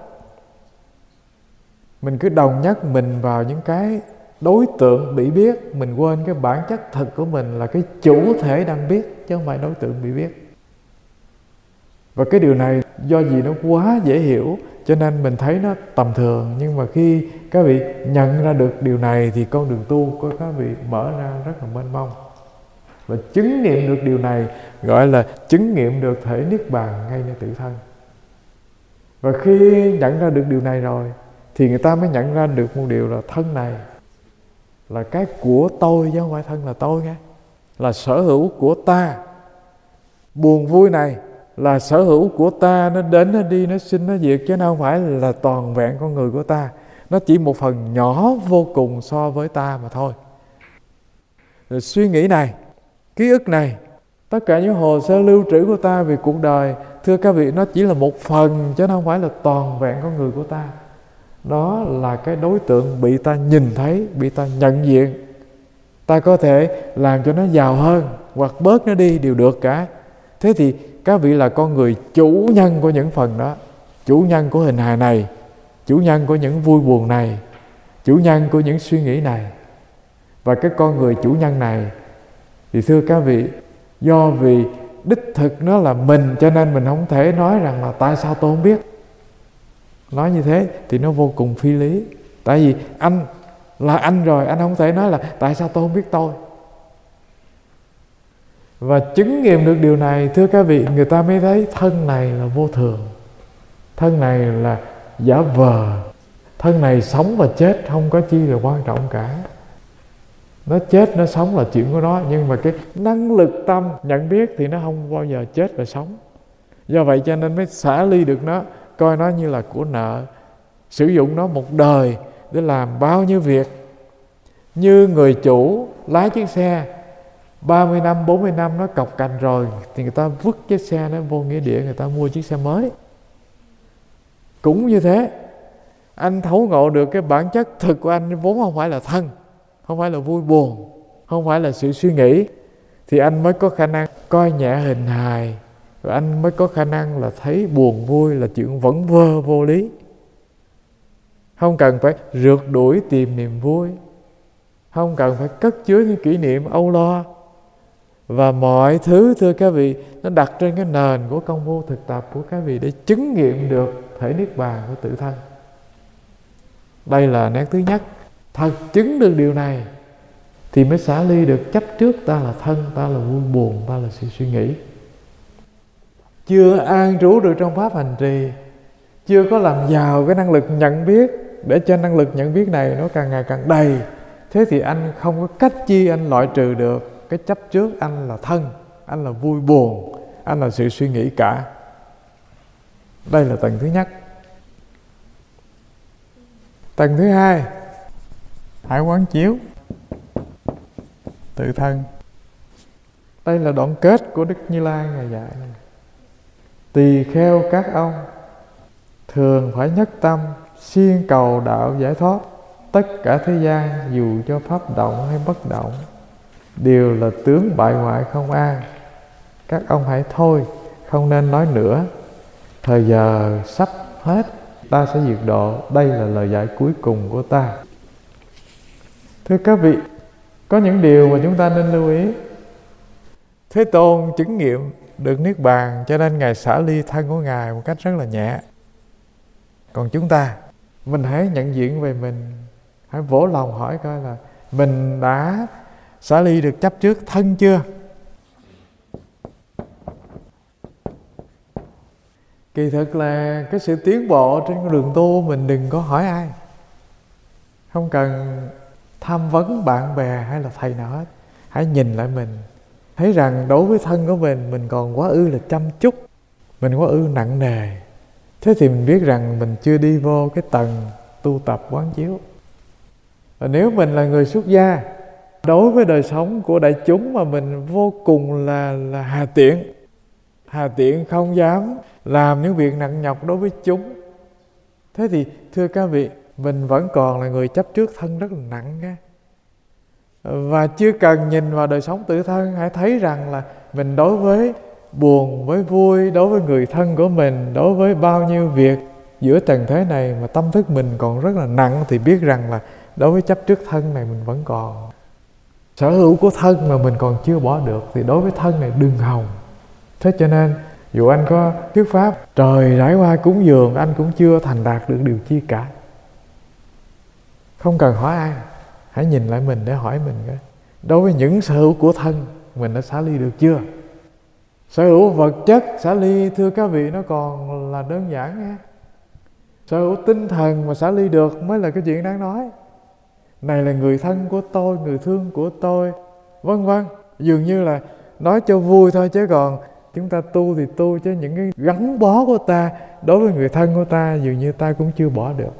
Mình cứ đồng nhất mình vào những cái đối tượng bị biết, mình quên cái bản chất thực của mình là cái chủ thể đang biết, chứ không phải đối tượng bị biết. Và cái điều này do gì nó quá dễ hiểu, cho nên mình thấy nó tầm thường. Nhưng mà khi các vị nhận ra được điều này thì con đường tu của các vị mở ra rất là mênh mông. Và chứng nghiệm được điều này gọi là chứng nghiệm được thể Niết Bàn ngay nơi tự thân. Và khi nhận ra được điều này rồi thì người ta mới nhận ra được một điều là thân này là cái của tôi, chứ không phải thân là tôi nghe. Là sở hữu của ta. Buồn vui này là sở hữu của ta, nó đến nó đi, nó sinh nó diệt, chứ nó không phải là toàn vẹn con người của ta. Nó chỉ một phần nhỏ vô cùng so với ta mà thôi. Rồi suy nghĩ này Ký ức này, tất cả những hồ sơ lưu trữ của ta về cuộc đời, thưa các vị, nó chỉ là một phần chứ nó không phải là toàn vẹn con người của ta. Đó là cái đối tượng bị ta nhìn thấy, bị ta nhận diện. Ta có thể làm cho nó giàu hơn hoặc bớt nó đi đều được cả. Thế thì các vị là con người chủ nhân của những phần đó, chủ nhân của hình hài này, chủ nhân của những vui buồn này, chủ nhân của những suy nghĩ này. Và cái con người chủ nhân này thì thưa các vị, do vì đích thực nó là mình, cho nên mình không thể nói rằng là tại sao tôi không biết. Nói như thế thì nó vô cùng phi lý. Tại vì anh là anh rồi, anh không thể nói là tại sao tôi không biết tôi. Và chứng nghiệm được điều này, thưa các vị, người ta mới thấy thân này là vô thường, thân này là giả vờ, thân này sống và chết không có chi là quan trọng cả. Nó chết, nó sống là chuyện của nó, nhưng mà cái năng lực tâm nhận biết thì nó không bao giờ chết và sống. Do vậy cho nên mới xả ly được nó, coi nó như là của nợ, sử dụng nó một đời để làm bao nhiêu việc. Như người chủ lái chiếc xe 30 năm, 40 năm nó cọc cành rồi thì người ta vứt chiếc xe nó vô nghĩa địa, người ta mua chiếc xe mới. Cũng như thế, anh thấu ngộ được cái bản chất thực của anh vốn không phải là thân, không phải là vui buồn, không phải là sự suy nghĩ, thì anh mới có khả năng coi nhẹ hình hài, và anh mới có khả năng là thấy buồn vui là chuyện vẩn vơ vô lý. Không cần phải rượt đuổi tìm niềm vui, không cần phải cất chứa những kỷ niệm âu lo. Và mọi thứ, thưa các vị, nó đặt trên cái nền của công vô thực tập của các vị để chứng nghiệm được thể niết bàn của tự thân. Đây là nét thứ nhất. Thật chứng được điều này thì mới xả ly được chấp trước ta là thân, ta là vui buồn, ta là sự suy nghĩ. Chưa an trú được trong pháp hành trì, chưa có làm giàu cái năng lực nhận biết, để cho năng lực nhận biết này nó càng ngày càng đầy, thế thì anh không có cách chi anh loại trừ được cái chấp trước anh là thân, anh là vui buồn, anh là sự suy nghĩ cả. Đây là tầng thứ nhất. Tầng thứ hai, hãy quán chiếu tự thân. Đây là đoạn kết của Đức Như Lai Ngài dạy: tỳ kheo các ông thường phải nhất tâm siêng cầu đạo giải thoát. Tất cả thế gian dù cho pháp động hay bất động đều là tướng bại hoại không an. Các ông hãy thôi, không nên nói nữa. Thời giờ sắp hết, ta sẽ diệt độ. Đây là lời dạy cuối cùng của ta. Thưa các vị, có những điều mà chúng ta nên lưu ý. Thế Tôn chứng nghiệm được niết bàn, cho nên Ngài xả ly thân của Ngài một cách rất là nhẹ. Còn chúng ta, mình hãy nhận diện về mình, hãy vỗ lòng hỏi coi là mình đã xả ly được chấp trước thân chưa? Kỳ thực là cái sự tiến bộ trên con đường tu, mình đừng có hỏi ai, không cần tham vấn bạn bè hay là thầy nào hết. Hãy nhìn lại mình, thấy rằng đối với thân của mình còn quá ư là chăm chút, mình quá ư nặng nề. Thế thì mình biết rằng mình chưa đi vô cái tầng tu tập quán chiếu. Và nếu mình là người xuất gia, đối với đời sống của đại chúng mà mình vô cùng là hà tiện, không dám làm những việc nặng nhọc đối với chúng. Thế thì thưa các vị, mình vẫn còn là người chấp trước thân rất là nặng nha. Và chưa cần nhìn vào đời sống tự thân, hãy thấy rằng là mình đối với buồn với vui, đối với người thân của mình, đối với bao nhiêu việc giữa trần thế này mà tâm thức mình còn rất là nặng, thì biết rằng là đối với chấp trước thân này mình vẫn còn sở hữu của thân mà mình còn chưa bỏ được, thì đối với thân này đừng hòng. Thế cho nên dù anh có thuyết pháp trời rải hoa cúng dường, anh cũng chưa thành đạt được điều chi cả. Không cần hỏi ai, hãy nhìn lại mình để hỏi mình cái đối với những sở hữu của thân mình đã xả ly được chưa? Sở hữu vật chất xả ly, thưa các vị, nó còn là đơn giản nha. Sở hữu tinh thần mà xả ly được mới là cái chuyện đáng nói. Này là người thân của tôi, người thương của tôi, vân vân. Dường như là nói cho vui thôi, chứ còn chúng ta tu thì tu, chứ những cái gắn bó của ta đối với người thân của ta dường như ta cũng chưa bỏ được.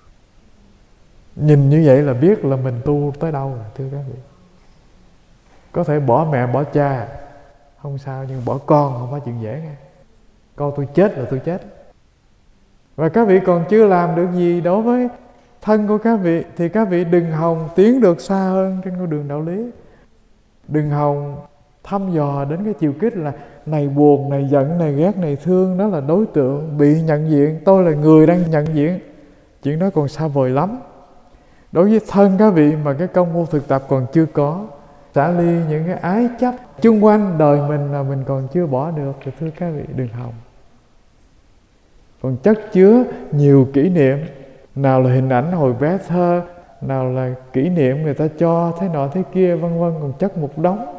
Nhìn như vậy là biết là mình tu tới đâu rồi, thưa các vị. Có thể bỏ mẹ bỏ cha không sao, nhưng bỏ con không phải chuyện dễ nghe. Con tôi chết là tôi chết. Và các vị còn chưa làm được gì đối với thân của các vị thì các vị đừng hòng tiến được xa hơn trên con đường đạo lý. Đừng hòng thăm dò đến cái chiều kích là này buồn, này giận, này ghét, này thương. Đó là đối tượng bị nhận diện. Tôi là người đang nhận diện. Chuyện đó còn xa vời lắm. Đối với thân các vị mà cái công phu thực tập còn chưa có, xả ly những cái ái chấp chung quanh đời mình là mình còn chưa bỏ được, thì thưa các vị đừng hòng. Còn chất chứa nhiều kỷ niệm, nào là hình ảnh hồi bé thơ, nào là kỷ niệm người ta cho thế nọ thế kia vân vân, còn chất một đống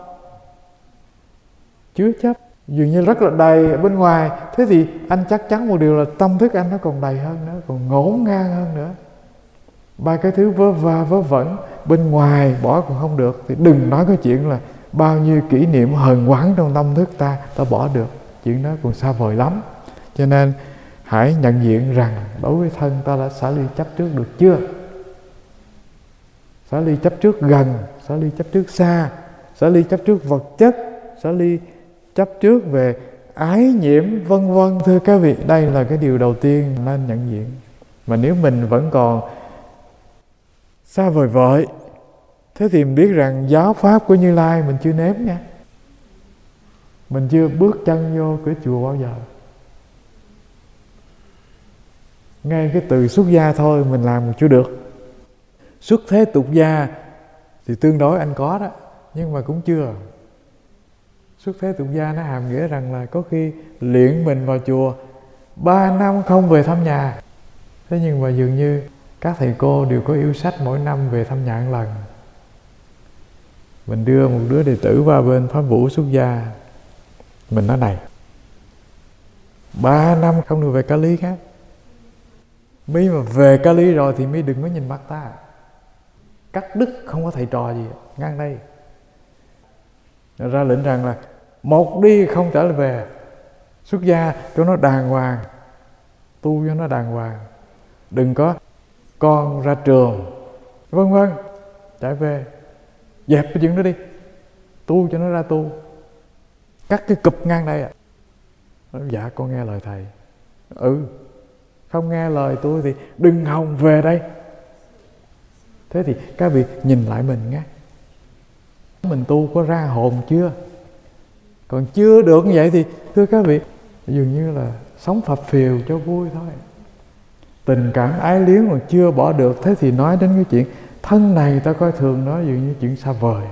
chứa chấp, dường như rất là đầy ở bên ngoài. Thế thì anh chắc chắn một điều là tâm thức anh nó còn đầy hơn nữa, còn ngổn ngang hơn nữa. Ba cái thứ vớ va vớ vẩn bên ngoài bỏ còn không được, thì đừng nói cái chuyện là bao nhiêu kỷ niệm hờn quán trong tâm thức ta bỏ được. Chuyện đó còn xa vời lắm. Cho nên hãy nhận diện rằng đối với thân ta đã xả ly chấp trước được chưa? Xả ly chấp trước gần, xả ly chấp trước xa, xả ly chấp trước vật chất, xả ly chấp trước về ái nhiễm vân vân. Thưa các vị, đây là cái điều đầu tiên nên nhận diện. Mà nếu mình vẫn còn xa vời vợi, thế thì mình biết rằng giáo pháp của Như Lai mình chưa nếm nha. Mình chưa bước chân vô cửa chùa bao giờ. Ngay cái từ xuất gia thôi mình làm chưa được. Xuất thế tục gia thì tương đối anh có đó, nhưng mà cũng chưa. Xuất thế tục gia nó hàm nghĩa rằng là có khi luyện mình vào chùa 3 năm không về thăm nhà. Thế nhưng mà dường như các thầy cô đều có yêu sách mỗi năm về thăm nhà một lần. Mình đưa một đứa đệ tử qua bên Pháp Vũ xuất gia, mình nói này, 3 năm không được về Cali khác. Mới mà về Cali rồi thì mới đừng có nhìn mặt ta. Cắt đứt, không có thầy trò gì ngang đây. Ra lệnh rằng là một đi không trở lại về. Xuất gia cho nó đàng hoàng, tu cho nó đàng hoàng. Đừng có con ra trường vân vân chạy về, dẹp cái chuyện đó đi, tu cho nó ra tu. Cắt cái cụp ngang đây. Dạ con nghe lời thầy. Không nghe lời tôi thì đừng hòng về đây. Thế thì các vị nhìn lại mình nghe, mình tu có ra hồn chưa? Còn chưa được như vậy thì thưa các vị, dường như là sống phập phìu cho vui thôi. Tình cảm ái liếng còn chưa bỏ được, thế thì nói đến cái chuyện thân này ta coi thường nó dường như chuyện xa vời.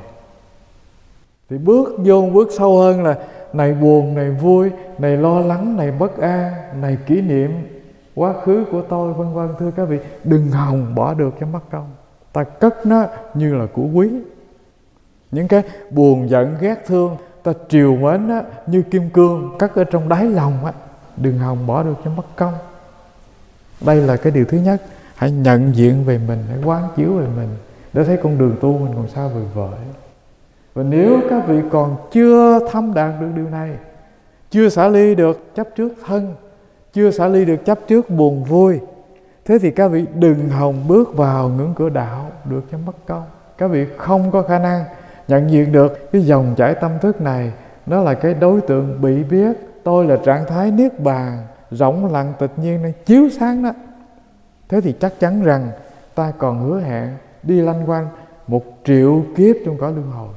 Thì bước sâu hơn là này buồn, này vui, này lo lắng, này bất an, này kỷ niệm quá khứ của tôi vân vân. Thưa các vị, đừng hòng bỏ được cho mất công. Ta cất nó như là của quý. Những cái buồn giận ghét thương ta triều mến nó như kim cương, cất ở trong đáy lòng á, đừng hòng bỏ được cho mất công. Đây là cái điều thứ nhất. Hãy nhận diện về mình, hãy quán chiếu về mình để thấy con đường tu mình còn xa vời vợi. Và nếu các vị còn chưa thâm đạt được điều này, chưa xả ly được chấp trước thân, chưa xả ly được chấp trước buồn vui, thế thì các vị đừng hòng bước vào ngưỡng cửa đạo được cho mất công. Các vị không có khả năng nhận diện được cái dòng chảy tâm thức này. Nó là cái đối tượng bị biết. Tôi là trạng thái niết bàn rộng lặng tự nhiên đang chiếu sáng đó. Thế thì chắc chắn rằng ta còn hứa hẹn đi lanh quanh 1 triệu kiếp trong cõi luân hồi,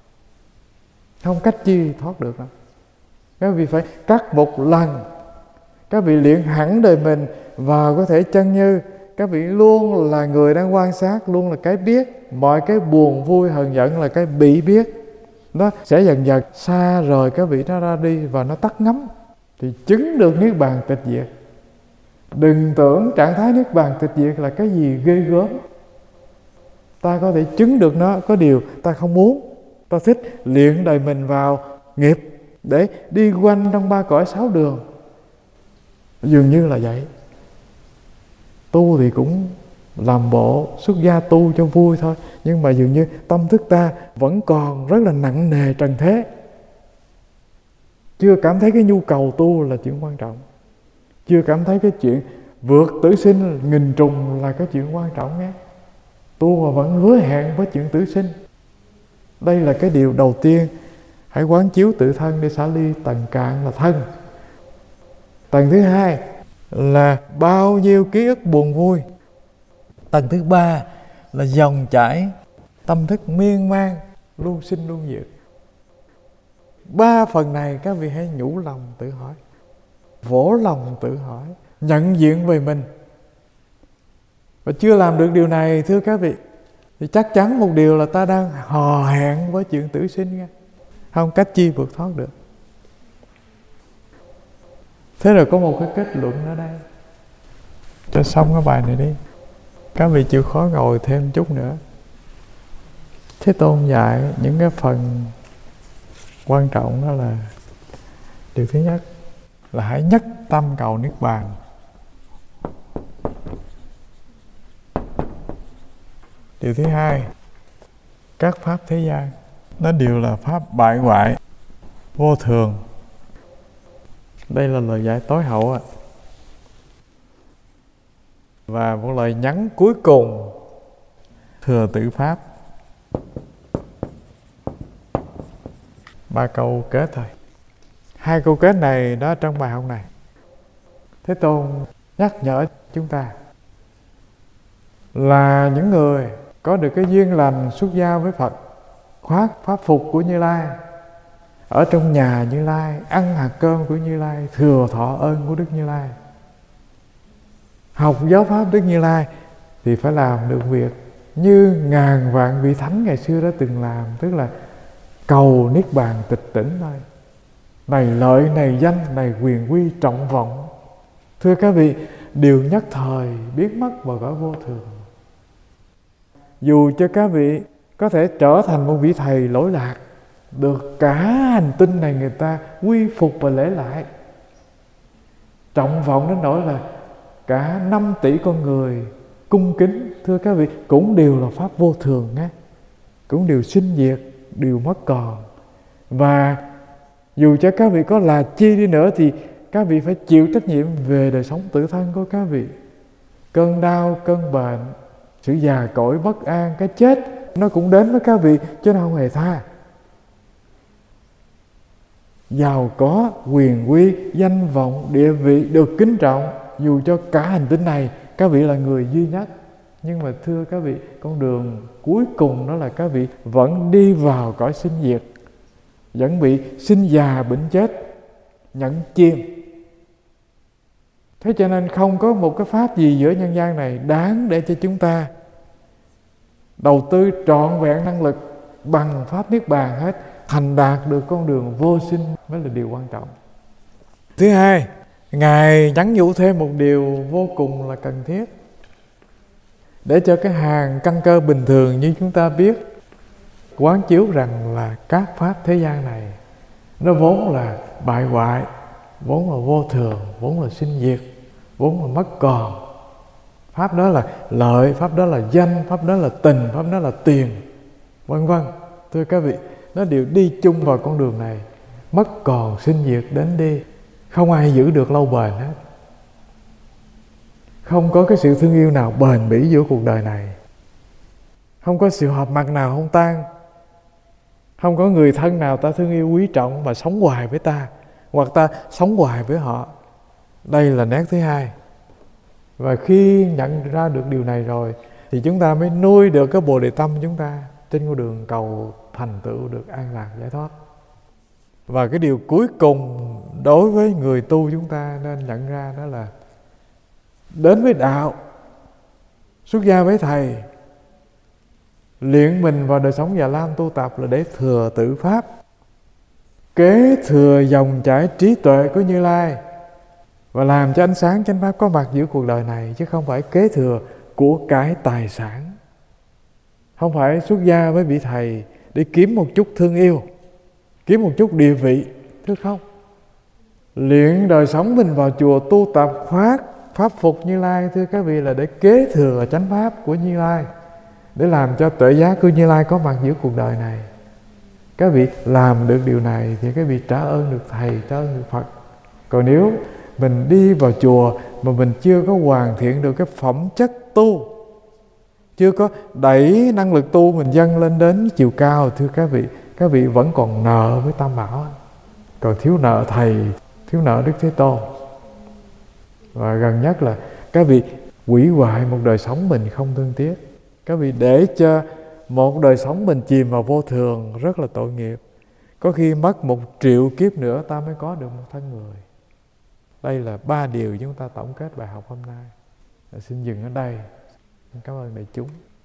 không cách chi thoát được đâu. Các vị phải cắt một lần. Các vị luyện hẳn đời mình vào có thể chân như. Các vị luôn là người đang quan sát, luôn là cái biết. Mọi cái buồn vui hờn giận là cái bị biết. Nó sẽ dần dần xa rời các vị, nó ra đi và nó tắt ngấm, thì chứng được niết bàn tịch diệt. Đừng tưởng trạng thái niết bàn tịch diệt là cái gì ghê gớm. Ta có thể chứng được nó, có điều ta không muốn. Ta thích luyện đời mình vào nghiệp để đi quanh trong 3 cõi 6 đường. Dường như là vậy. Tu thì cũng làm bộ xuất gia tu cho vui thôi, nhưng mà dường như tâm thức ta vẫn còn rất là nặng nề trần thế. Chưa cảm thấy cái nhu cầu tu là chuyện quan trọng. Chưa cảm thấy cái chuyện vượt tử sinh nghìn trùng là cái chuyện quan trọng nhé. Tu mà vẫn hứa hẹn với chuyện tử sinh, Đây là cái điều đầu tiên. Hãy quán chiếu tự thân để xả ly tầng cạn là thân. Tầng thứ hai là bao nhiêu ký ức buồn vui. Tầng thứ ba là dòng chảy tâm thức miên man, luôn sinh luôn diệt. Ba phần này các vị hãy nhủ lòng tự hỏi, vỗ lòng tự hỏi, nhận diện về mình. Và chưa làm được điều này thưa các vị, thì chắc chắn một điều là ta đang hò hẹn với chuyện tử sinh nha. Không cách chi vượt thoát được. Thế rồi có một cái kết luận ở đây. Cho xong cái bài này đi. Các vị chịu khó ngồi thêm chút nữa. Thế Tôn dạy những cái phần quan trọng đó là: điều thứ nhất là hãy nhất tâm cầu Niết Bàn. Điều thứ hai, các pháp thế gian nó đều là pháp bại hoại, vô thường. Đây là lời giải tối hậu ạ. Và một lời nhắn cuối cùng, thừa tự pháp. 3 câu kết thôi. 2 câu kết này đó trong bài học này. Thế Tôn nhắc nhở chúng ta là những người có được cái duyên lành xuất gia với Phật, khoác pháp phục của Như Lai, ở trong nhà Như Lai, ăn hạt cơm của Như Lai, thừa thọ ơn của Đức Như Lai, học giáo pháp Đức Như Lai, thì phải làm được việc như ngàn vạn vị thánh ngày xưa đã từng làm, tức là cầu Niết Bàn tịch tỉnh thôi. Này lợi, này danh, này quyền quy trọng vọng. Thưa các vị, điều nhất thời biến mất vào cõi vô thường. Dù cho các vị có thể trở thành một vị thầy lỗi lạc, được cả hành tinh này người ta quy phục và lễ lại, trọng vọng đến nỗi là cả 5 tỷ con người cung kính, thưa các vị, cũng đều là pháp vô thường nhé, cũng đều sinh diệt, đều mất còn. Và dù cho các vị có là chi đi nữa thì các vị phải chịu trách nhiệm về đời sống tự thân của các vị. Cơn đau, cơn bệnh, sự già cỗi, bất an, cái chết nó cũng đến với các vị, chứ nó không hề tha. Giàu có, quyền quy, danh vọng, địa vị được kính trọng, dù cho cả hành tinh này các vị là người duy nhất. Nhưng mà thưa các vị, con đường cuối cùng đó là các vị vẫn đi vào cõi sinh diệt, vẫn bị sinh già bệnh chết nhẫn chìm. Thế cho nên không có một cái pháp gì giữa nhân gian này đáng để cho chúng ta đầu tư trọn vẹn năng lực bằng pháp Niết Bàn hết. Thành đạt được con đường vô sinh mới là điều quan trọng. Thứ hai, Ngài nhắn nhủ thêm một điều vô cùng là cần thiết, để cho cái hàng căn cơ bình thường như chúng ta biết quán chiếu rằng là các pháp thế gian này nó vốn là bại hoại, vốn là vô thường, vốn là sinh diệt, vốn là mất còn. Pháp đó là lợi, pháp đó là danh, pháp đó là tình, pháp đó là tiền, vân vân. Thưa các vị, nó đều đi chung vào con đường này. Mất còn, sinh diệt, đến đi, không ai giữ được lâu bền hết. Không có cái sự thương yêu nào bền bỉ giữa cuộc đời này. Không có sự hợp mặt nào không tan. Không có người thân nào ta thương yêu quý trọng mà sống hoài với ta, hoặc ta sống hoài với họ. Đây là nét thứ hai. Và khi nhận ra được điều này rồi thì chúng ta mới nuôi được cái Bồ Đề Tâm chúng ta trên con đường cầu thành tựu được an lạc giải thoát. Và cái điều cuối cùng đối với người tu chúng ta nên nhận ra đó là đến với đạo, xuất gia với thầy, luyện mình vào đời sống già lam tu tập là để thừa tự pháp, kế thừa dòng chảy trí tuệ của Như Lai, và làm cho ánh sáng chánh pháp có mặt giữa cuộc đời này, chứ không phải kế thừa của cải tài sản. Không phải xuất gia với vị thầy để kiếm một chút thương yêu, kiếm một chút địa vị, thứ không. Luyện đời sống mình vào chùa tu tập khoác pháp phục Như Lai, thưa các vị, là để kế thừa chánh pháp của Như Lai, để làm cho tuệ giác của Như Lai có mặt giữa cuộc đời này. Các vị làm được điều này thì các vị trả ơn được thầy, trả ơn được Phật. Còn nếu mình đi vào chùa mà mình chưa có hoàn thiện được cái phẩm chất tu, chưa có đẩy năng lực tu mình dâng lên đến chiều cao. Thưa các vị vẫn còn nợ với Tam Bảo, còn thiếu nợ Thầy, thiếu nợ Đức Thế Tôn. Và gần nhất là các vị hủy hoại một đời sống mình không thương tiếc. Các vị để cho một đời sống mình chìm vào vô thường, rất là tội nghiệp. Có khi mất 1 triệu kiếp nữa ta mới có được một thân người. Đây là 3 điều chúng ta tổng kết bài học hôm nay. Xin dừng ở đây. Cảm ơn đại chúng.